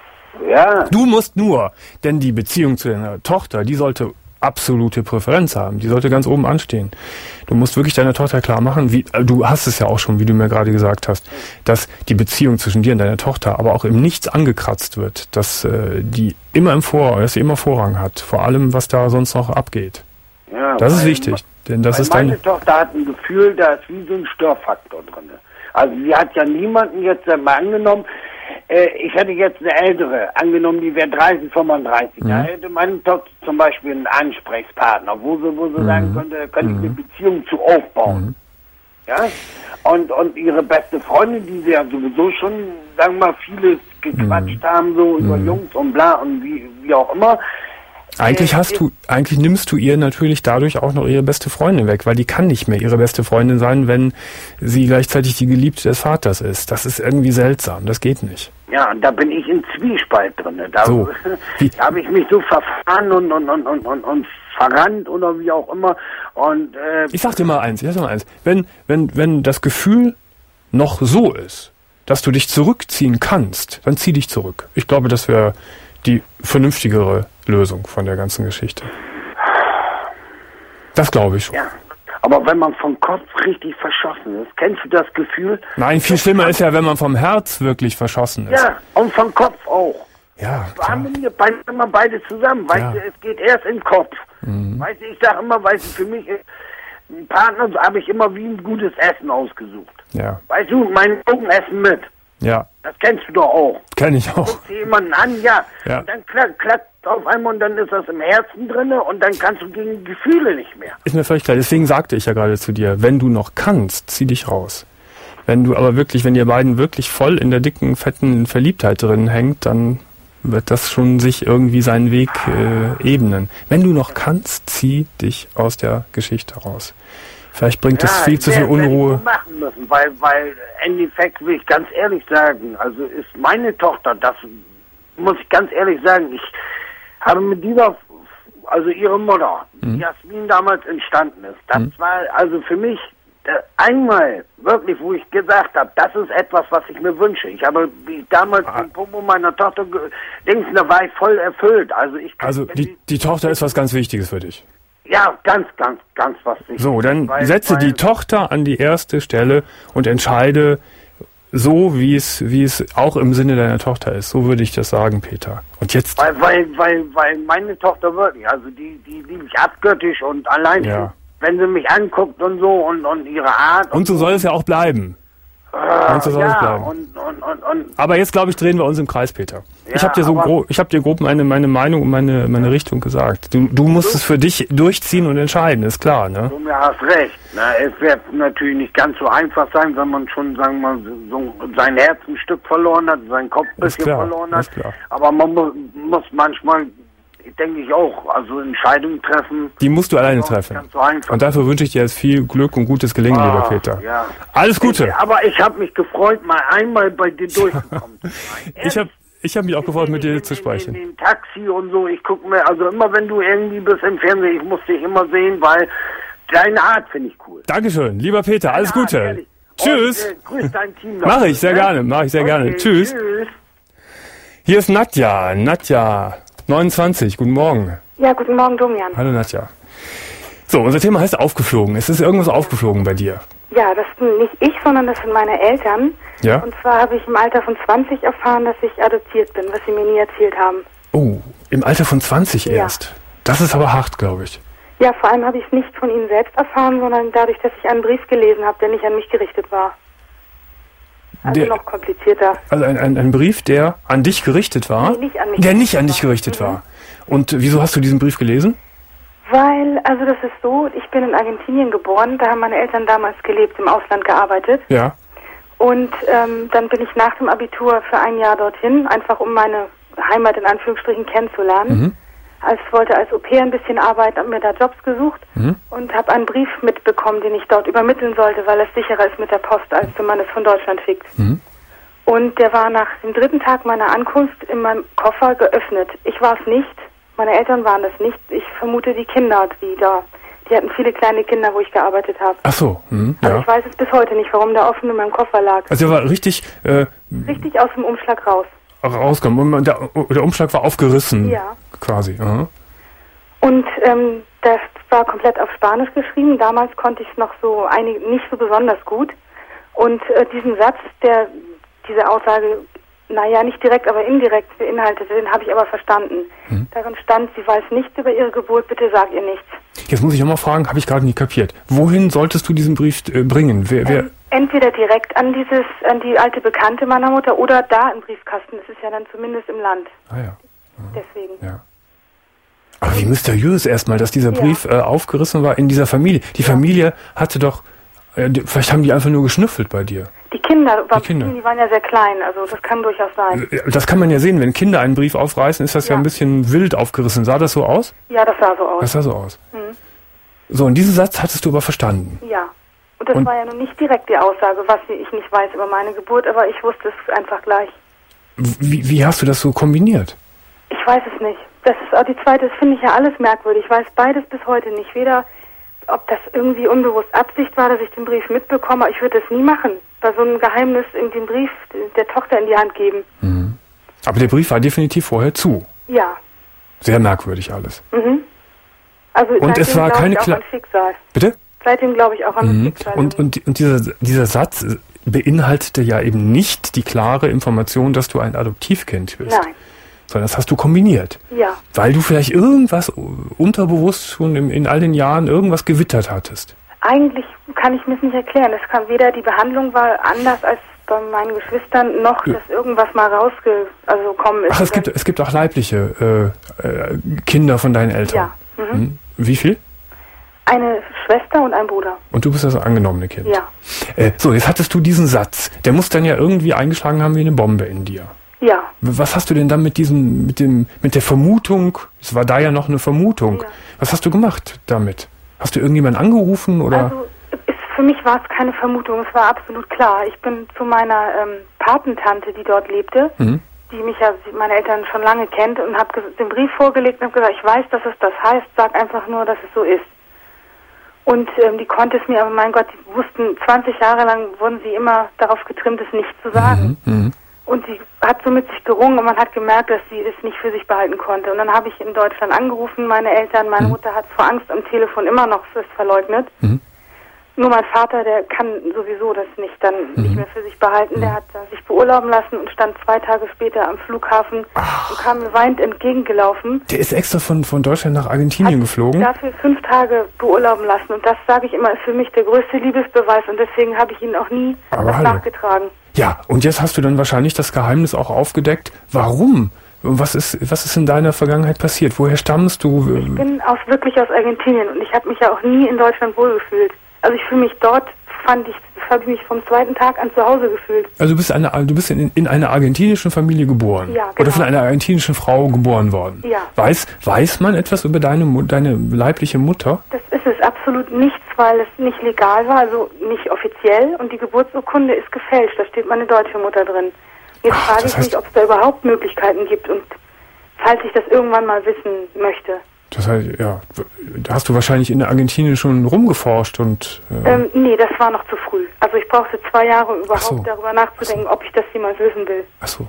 Ja. Du musst nur, denn die Beziehung zu deiner Tochter, die sollte absolute Präferenz haben. Die sollte ganz oben anstehen. Du musst wirklich deiner Tochter klar machen, wie, du hast es ja auch schon, wie du mir gerade gesagt hast, dass die Beziehung zwischen dir und deiner Tochter aber auch im Nichts angekratzt wird, dass äh, die immer im Vor, dass sie immer Vorrang hat, vor allem, was da sonst noch abgeht. Ja, das ist wichtig, denn das ist meine deine... Tochter hat ein Gefühl, da ist wie so ein Störfaktor drin. Also sie hat ja niemanden jetzt einmal angenommen. Ich hätte jetzt eine ältere, angenommen, die wäre dreißig, fünfunddreißig. Mhm. Da hätte meine Tochter zum Beispiel einen Ansprechpartner, wo sie, wo sie mhm. sagen könnte, könnte ich eine Beziehung zu aufbauen. Mhm. Ja? Und, und ihre beste Freundin, die sie ja sowieso schon, sagen wir mal, vieles gequatscht mhm. haben, so über mhm. Jungs und bla und wie, wie auch immer. Eigentlich hast du, eigentlich nimmst du ihr natürlich dadurch auch noch ihre beste Freundin weg, weil die kann nicht mehr ihre beste Freundin sein, wenn sie gleichzeitig die Geliebte des Vaters ist. Das ist irgendwie seltsam, das geht nicht. Ja, und da bin ich in Zwiespalt drin. Da, so. da habe ich mich so verfahren und, und, und, und, und, und verrannt oder wie auch immer. Und äh, ich sag dir mal eins, ich sag dir mal eins. Wenn, wenn, wenn das Gefühl noch so ist, dass du dich zurückziehen kannst, dann zieh dich zurück. Ich glaube, das wäre die vernünftigere Lösung von der ganzen Geschichte. Das glaube ich schon. Ja. Aber wenn man vom Kopf richtig verschossen ist, kennst du das Gefühl? Nein, viel schlimmer ist ja, wenn man vom Herz wirklich verschossen ist. Ja, und vom Kopf auch. Ja, Wir haben wir beide, immer beide zusammen. Weißt Ja. du, es geht erst im Kopf. Mhm. Weißt du, ich sage immer, weißt du, für mich, ist ein Partner habe ich immer wie ein gutes Essen ausgesucht. Ja, Weißt du, mein Augen essen mit. ja, Das kennst du doch auch. kenne ich auch. Guckst dir jemanden an, ja. Ja. Und dann klack, klackt auf einmal und dann ist das im Herzen drin und dann kannst du gegen Gefühle nicht mehr. Ist mir völlig klar. Deswegen sagte ich ja gerade zu dir, wenn du noch kannst, zieh dich raus. Wenn du aber wirklich, wenn ihr beiden wirklich voll in der dicken, fetten Verliebtheit drin hängt, dann wird das schon sich irgendwie seinen Weg äh, ebnen. Wenn du noch kannst, zieh dich aus der Geschichte raus. Vielleicht bringt das viel zu viel Unruhe. Das machen müssen, weil, weil im Endeffekt will ich ganz ehrlich sagen, also ist meine Tochter, das muss ich ganz ehrlich sagen, ich habe mit dieser, also ihre Mutter, Mhm. Jasmin damals entstanden ist, das Mhm. war also für mich äh, einmal wirklich, wo ich gesagt habe, das ist etwas, was ich mir wünsche. Ich habe wie damals Ah. den Pomo meiner Tochter ge- denkst, da war ich voll erfüllt. Also ich Also wenn die, die Tochter ist was ganz Wichtiges für dich. ja, ganz, ganz, ganz was Wichtiges. So, dann Weil- setze weil- die Tochter an die erste Stelle und entscheide so, wie es, wie es auch im Sinne deiner Tochter ist. So würde ich das sagen, Peter. Und jetzt, Weil, weil, weil, weil meine Tochter wirklich, also die, die liebe ich abgöttisch und allein, Ja. schon, wenn sie mich anguckt und so und, und ihre Art. und so soll es ja auch bleiben. äh, und so soll es ja, bleiben. und, und, und, und Aber jetzt, glaube ich, drehen wir uns im Kreis, Peter. ich Ja, habe dir so aber- grob, ich habe dir grob meine, meine Meinung und meine, meine Richtung gesagt. Du, du musst es für dich durchziehen und entscheiden, ist klar, ne? du mir hast recht. Na, es wird natürlich nicht ganz so einfach sein, wenn man schon, sagen wir mal, so sein Herz ein Stück verloren hat, sein Kopf ein Ist bisschen klar, verloren hat. ist klar. Aber man mu muss manchmal, denke ich auch, also Entscheidungen treffen. Die musst du alleine Ist auch nicht treffen. ganz so einfach. Und dafür wünsche ich dir jetzt viel Glück und gutes Gelingen, Ah, lieber Peter. ja. Alles Gute. Ich, aber ich habe mich gefreut, mal einmal bei dir durchzukommen. Ich habe ich hab mich auch gefreut, mit dir zu In, sprechen. in, in Taxi und so, ich gucke mir, also immer wenn du irgendwie bist im Fernsehen, ich muss dich immer sehen, weil deine Art finde ich cool. Dankeschön, lieber Peter, alles Deine Art, Gute. ehrlich. Tschüss. Und, äh, grüß dein Team noch. Mach ich, sehr ne? gerne, mach ich sehr gerne. Okay, Tschüss. Tschüss. Hier ist Nadja, Nadja, neunundzwanzig, guten Morgen. Ja, guten Morgen, Domian. Hallo Nadja. So, unser Thema heißt aufgeflogen. Es ist irgendwas aufgeflogen bei dir. Ja, das sind nicht ich, sondern das sind meine Eltern. Ja? Und zwar habe ich im Alter von zwanzig erfahren, dass ich adoptiert bin, was sie mir nie erzählt haben. Oh, im Alter von zwanzig Ja. erst. Das ist aber hart, glaube ich. Ja, vor allem habe ich es nicht von ihnen selbst erfahren, sondern dadurch, dass ich einen Brief gelesen habe, der nicht an mich gerichtet war. Also Der- noch komplizierter. Also ein, ein, ein Brief, der an dich gerichtet war? Nee, nicht an mich Der nicht an gerichtet dich gerichtet war. war. Und wieso hast du diesen Brief gelesen? Weil, also das ist so, ich bin in Argentinien geboren, da haben meine Eltern damals gelebt, im Ausland gearbeitet. Ja. Und ähm, dann bin ich nach dem Abitur für ein Jahr dorthin, einfach um meine Heimat in Anführungsstrichen kennenzulernen. Mhm. Also ich wollte als Au-pair ein bisschen arbeiten, habe mir da Jobs gesucht Mhm. und habe einen Brief mitbekommen, den ich dort übermitteln sollte, weil es sicherer ist mit der Post, als wenn man es von Deutschland schickt. Mhm. Und der war nach dem dritten Tag meiner Ankunft in meinem Koffer geöffnet. Ich war es nicht, meine Eltern waren es nicht. Ich vermute die Kinder, die da, die hatten viele kleine Kinder, wo ich gearbeitet habe. Ach so, mhm, Also ja. ich weiß es bis heute nicht, warum der offen in meinem Koffer lag. Also er war richtig äh, Richtig aus dem Umschlag raus. rausgekommen. Und man- der, der Umschlag war aufgerissen. Ja. Quasi. Aha. Und ähm, das war komplett auf Spanisch geschrieben. Damals konnte ich es noch so einig, nicht so besonders gut. Und äh, diesen Satz, der diese Aussage, naja, nicht direkt, aber indirekt beinhaltete, den habe ich aber verstanden. Mhm. Darin stand, sie weiß nichts über ihre Geburt, bitte sag ihr nichts. Jetzt muss ich nochmal fragen, habe ich gerade nicht kapiert. Wohin solltest du diesen Brief äh, bringen? Wer, wer, Ähm, entweder direkt an dieses, an die alte Bekannte meiner Mutter oder da im Briefkasten. Das ist ja dann zumindest im Land. ah ja, Deswegen. ja. Aber wie mysteriös erstmal, dass dieser Ja. Brief äh, aufgerissen war in dieser Familie. Die Familie hatte doch, äh, die, vielleicht haben die einfach nur geschnüffelt bei dir. Die Kinder, Die Kinder. die waren ja sehr klein, also das kann durchaus sein. Äh, Das kann man ja sehen, wenn Kinder einen Brief aufreißen, ist das ja, Ja. ein bisschen wild aufgerissen. Sah das so aus? Ja, das sah so aus. Das sah so aus. Mhm. So, und diesen Satz hattest du aber verstanden. Ja. Und das Und- war ja nun nicht direkt die Aussage, was ich nicht weiß über meine Geburt, aber ich wusste es einfach gleich. Wie, wie hast du das so kombiniert? Ich weiß es nicht. Das ist auch die zweite, das finde ich ja alles merkwürdig. Ich weiß beides bis heute nicht. Weder, ob das irgendwie unbewusst Absicht war, dass ich den Brief mitbekomme, ich würde das nie machen. Bei so einem Geheimnis in den Brief der Tochter in die Hand geben. Mhm. Aber der Brief war definitiv vorher zu. Ja. Sehr merkwürdig alles. Mhm. Also Und seitdem es war glaube keine ich auch Kla- an Schicksal. Bitte? seitdem glaube ich auch an das Mhm. Schicksal. Und, und, und dieser, dieser Satz beinhaltete ja eben nicht die klare Information, dass du ein Adoptivkind bist. Nein. Sondern das hast du kombiniert. Ja. Weil du vielleicht irgendwas unterbewusst schon in, in all den Jahren irgendwas gewittert hattest. Eigentlich kann ich mir das nicht erklären. Es kam weder die Behandlung war anders als bei meinen Geschwistern, noch dass irgendwas mal rausge also gekommen ist. Ach, es gibt, es gibt auch leibliche äh, äh, Kinder von deinen Eltern. Ja. Mhm. Hm? Wie viel? Eine Schwester und ein Bruder. Und du bist das angenommene Kind. Ja. Äh, so, jetzt hattest du diesen Satz. Der muss dann ja irgendwie eingeschlagen haben wie eine Bombe in dir. Ja. Was hast du denn dann mit diesem, mit dem, mit der Vermutung? Es war da ja noch eine Vermutung. Ja. Was hast du gemacht damit? Hast du irgendjemanden angerufen oder? Also ist, für mich war es keine Vermutung, es war absolut klar. Ich bin zu meiner ähm, Patentante, die dort lebte, Mhm. die mich ja, meine Eltern schon lange kennt, und habe den Brief vorgelegt und habe gesagt, ich weiß, dass es das heißt, sag einfach nur, dass es so ist. Und ähm, die konnte es mir, aber mein Gott, die wussten, zwanzig Jahre lang wurden sie immer darauf getrimmt, es nicht zu sagen. Mhm. Mhm. Und sie hat so mit sich gerungen und man hat gemerkt, dass sie es nicht für sich behalten konnte. Und dann habe ich in Deutschland angerufen, meine Eltern, meine Mhm. Mutter hat vor Angst am Telefon immer noch es verleugnet. Mhm. Nur mein Vater, der kann sowieso das nicht dann Mhm. nicht mehr für sich behalten. Der hat äh, sich beurlauben lassen und stand zwei Tage später am Flughafen Ach. und kam mir weinend entgegengelaufen. Der ist extra von, von Deutschland nach Argentinien Hat geflogen. sich dafür fünf Tage beurlauben lassen. Und das, sage ich immer, ist für mich der größte Liebesbeweis. Und deswegen habe ich ihn auch nie Aber was hallo. nachgetragen. Ja, und jetzt hast du dann wahrscheinlich das Geheimnis auch aufgedeckt. Warum? Und was ist, was ist in deiner Vergangenheit passiert? Woher stammst du? Ich bin aus, wirklich aus Argentinien und ich habe mich ja auch nie in Deutschland wohlgefühlt. Also ich fühle mich dort, fand ich, habe ich mich vom zweiten Tag an zu Hause gefühlt. Also du bist, eine, du bist in, in einer argentinischen Familie geboren. Ja, genau. Oder von einer argentinischen Frau geboren worden. Ja. Weiß, weiß man etwas über deine, Mu- deine leibliche Mutter? Das ist es absolut nichts, weil es nicht legal war, also nicht offiziell, und die Geburtsurkunde ist gefälscht, da steht meine deutsche Mutter drin. Jetzt Ach, frage das ich heißt- mich, ob es da überhaupt Möglichkeiten gibt, und falls ich das irgendwann mal wissen möchte. Das heißt, ja, da hast du wahrscheinlich in Argentinien schon rumgeforscht und... Äh, Ähm, nee, das war noch zu früh. Also ich brauchte zwei Jahre überhaupt so. darüber nachzudenken, ob ich das jemals wissen will. ach so.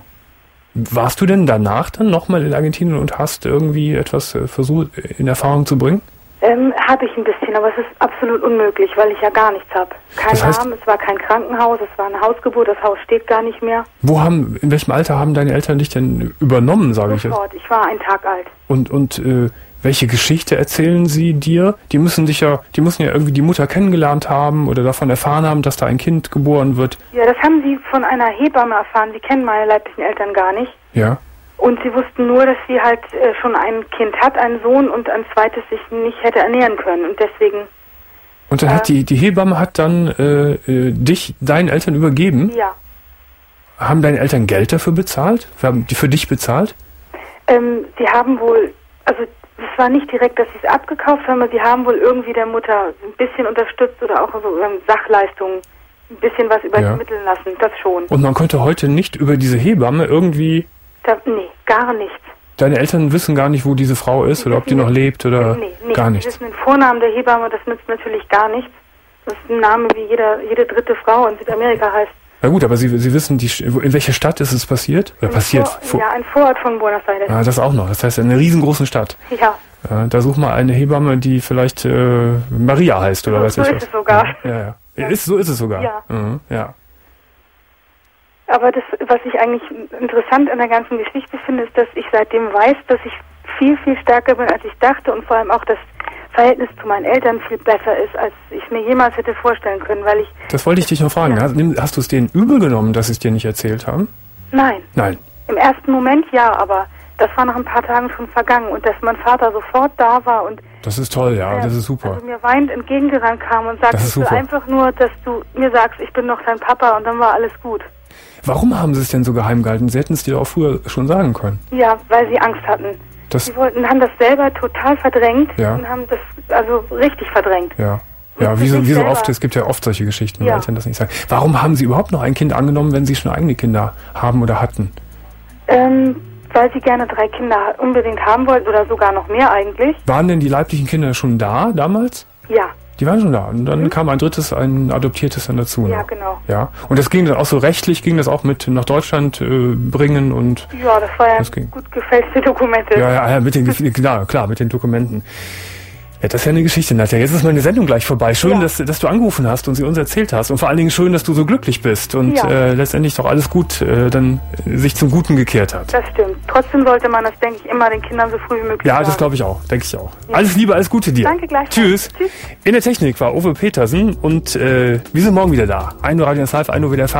Warst du denn danach dann nochmal in Argentinien und hast irgendwie etwas äh, versucht in Erfahrung zu bringen? Ähm, habe ich ein bisschen, aber es ist absolut unmöglich, weil ich ja gar nichts habe. Kein Das heißt- Namen, es war kein Krankenhaus, es war eine Hausgeburt, das Haus steht gar nicht mehr. Wo haben, in welchem Alter haben deine Eltern dich denn übernommen, sage ich jetzt? Sofort, ich war einen Tag alt. Und, und äh, welche Geschichte erzählen sie dir? Die müssen dich ja, die müssen ja irgendwie die Mutter kennengelernt haben oder davon erfahren haben, dass da ein Kind geboren wird. Ja, das haben sie von einer Hebamme erfahren. Sie kennen meine leiblichen Eltern gar nicht. Ja. Und sie wussten nur, dass sie halt äh, schon ein Kind hat, einen Sohn, und ein zweites sich nicht hätte ernähren können. Und deswegen, Und dann hat die, die Hebamme hat dann äh, äh, dich deinen Eltern übergeben. ja. Haben deine Eltern Geld dafür bezahlt? Haben die für dich bezahlt? Ähm, sie haben wohl, also es war nicht direkt, dass sie es abgekauft haben, aber sie haben wohl irgendwie der Mutter ein bisschen unterstützt oder auch so ähm, Sachleistungen, ein bisschen was übermitteln lassen, das schon. Und man konnte heute nicht über diese Hebamme irgendwie... Da, nee, gar nichts. Deine Eltern wissen gar nicht, wo diese Frau ist oder ob die noch lebt oder Nee, nee, gar sie nichts. wissen den Vornamen der Hebamme, das nützt natürlich gar nichts. Das ist ein Name, wie jeder, jede dritte Frau in Südamerika heißt. Na gut, aber Sie, Sie wissen, die, in welcher Stadt ist es passiert? Oder Ein passiert? Vor, Vor- ja, ein Vorort von Buenos Aires. Ah, das auch noch. Das heißt, eine riesengroße Stadt. Ja, Ja, da such mal eine Hebamme, die vielleicht äh, Maria heißt oder So- weiß so ich ist was. es sogar. Ja, ja. ja. Ist, so ist es sogar. Ja. Mhm, ja. aber das, was ich eigentlich interessant an der ganzen Geschichte finde, ist, dass ich seitdem weiß, dass ich viel, viel stärker bin, als ich dachte, und vor allem auch das Verhältnis zu meinen Eltern viel besser ist, als ich mir jemals hätte vorstellen können, weil ich... Das wollte ich dich noch fragen. Ja. Hast, nimm- hast du es denen übel genommen, dass sie es dir nicht erzählt haben? Nein. Nein. Im ersten Moment ja, aber das war nach ein paar Tagen schon vergangen, und dass mein Vater sofort da war und Das ist toll, ja. äh, Das ist super. also mir weinend entgegengerannt kam und sagte, Das ist ich will super. einfach nur, dass du mir sagst, ich bin noch dein Papa, und dann war alles gut. Warum haben sie es denn so geheim gehalten? Sie hätten es dir auch früher schon sagen können. Ja, weil sie Angst hatten. Das, Sie wollten, haben das selber total verdrängt Ja. und haben das also richtig verdrängt. ja. Ja, Und wie für so, sich wie so selber. oft, es gibt ja oft solche Geschichten, wenn Ja. Eltern das nicht sagen. Warum haben sie überhaupt noch ein Kind angenommen, wenn sie schon eigene Kinder haben oder hatten? Ähm, weil sie gerne drei Kinder unbedingt haben wollten, oder sogar noch mehr eigentlich. Waren denn die leiblichen Kinder schon da damals? Ja, Die waren schon da. Und dann kam ein drittes, ein adoptiertes dann dazu. ja, noch. genau. Ja. Und das ging dann auch so rechtlich, ging das auch mit nach Deutschland äh, bringen und Ja, das war ja Das ging. gut gefälschte Dokumente. ja, ja, ja, mit den klar, klar, mit den Dokumenten. Ja, das ist ja eine Geschichte, Nadja. Jetzt ist meine Sendung gleich vorbei. Schön, Ja. dass, dass du angerufen hast und sie uns erzählt hast. Und vor allen Dingen schön, dass du so glücklich bist und Ja. äh, letztendlich doch alles gut äh, dann äh, sich zum Guten gekehrt hat. Das stimmt. Trotzdem sollte man das, denke ich, immer den Kindern so früh wie möglich Ja, sagen. das glaube ich auch. Denke ich auch. Ja. Alles Liebe, alles Gute dir. Danke gleichfalls. Tschüss. Tschüss. In der Technik war Uwe Petersen und äh, wir sind morgen wieder da. ein Uhr Radio eins Live, ein Uhr W D R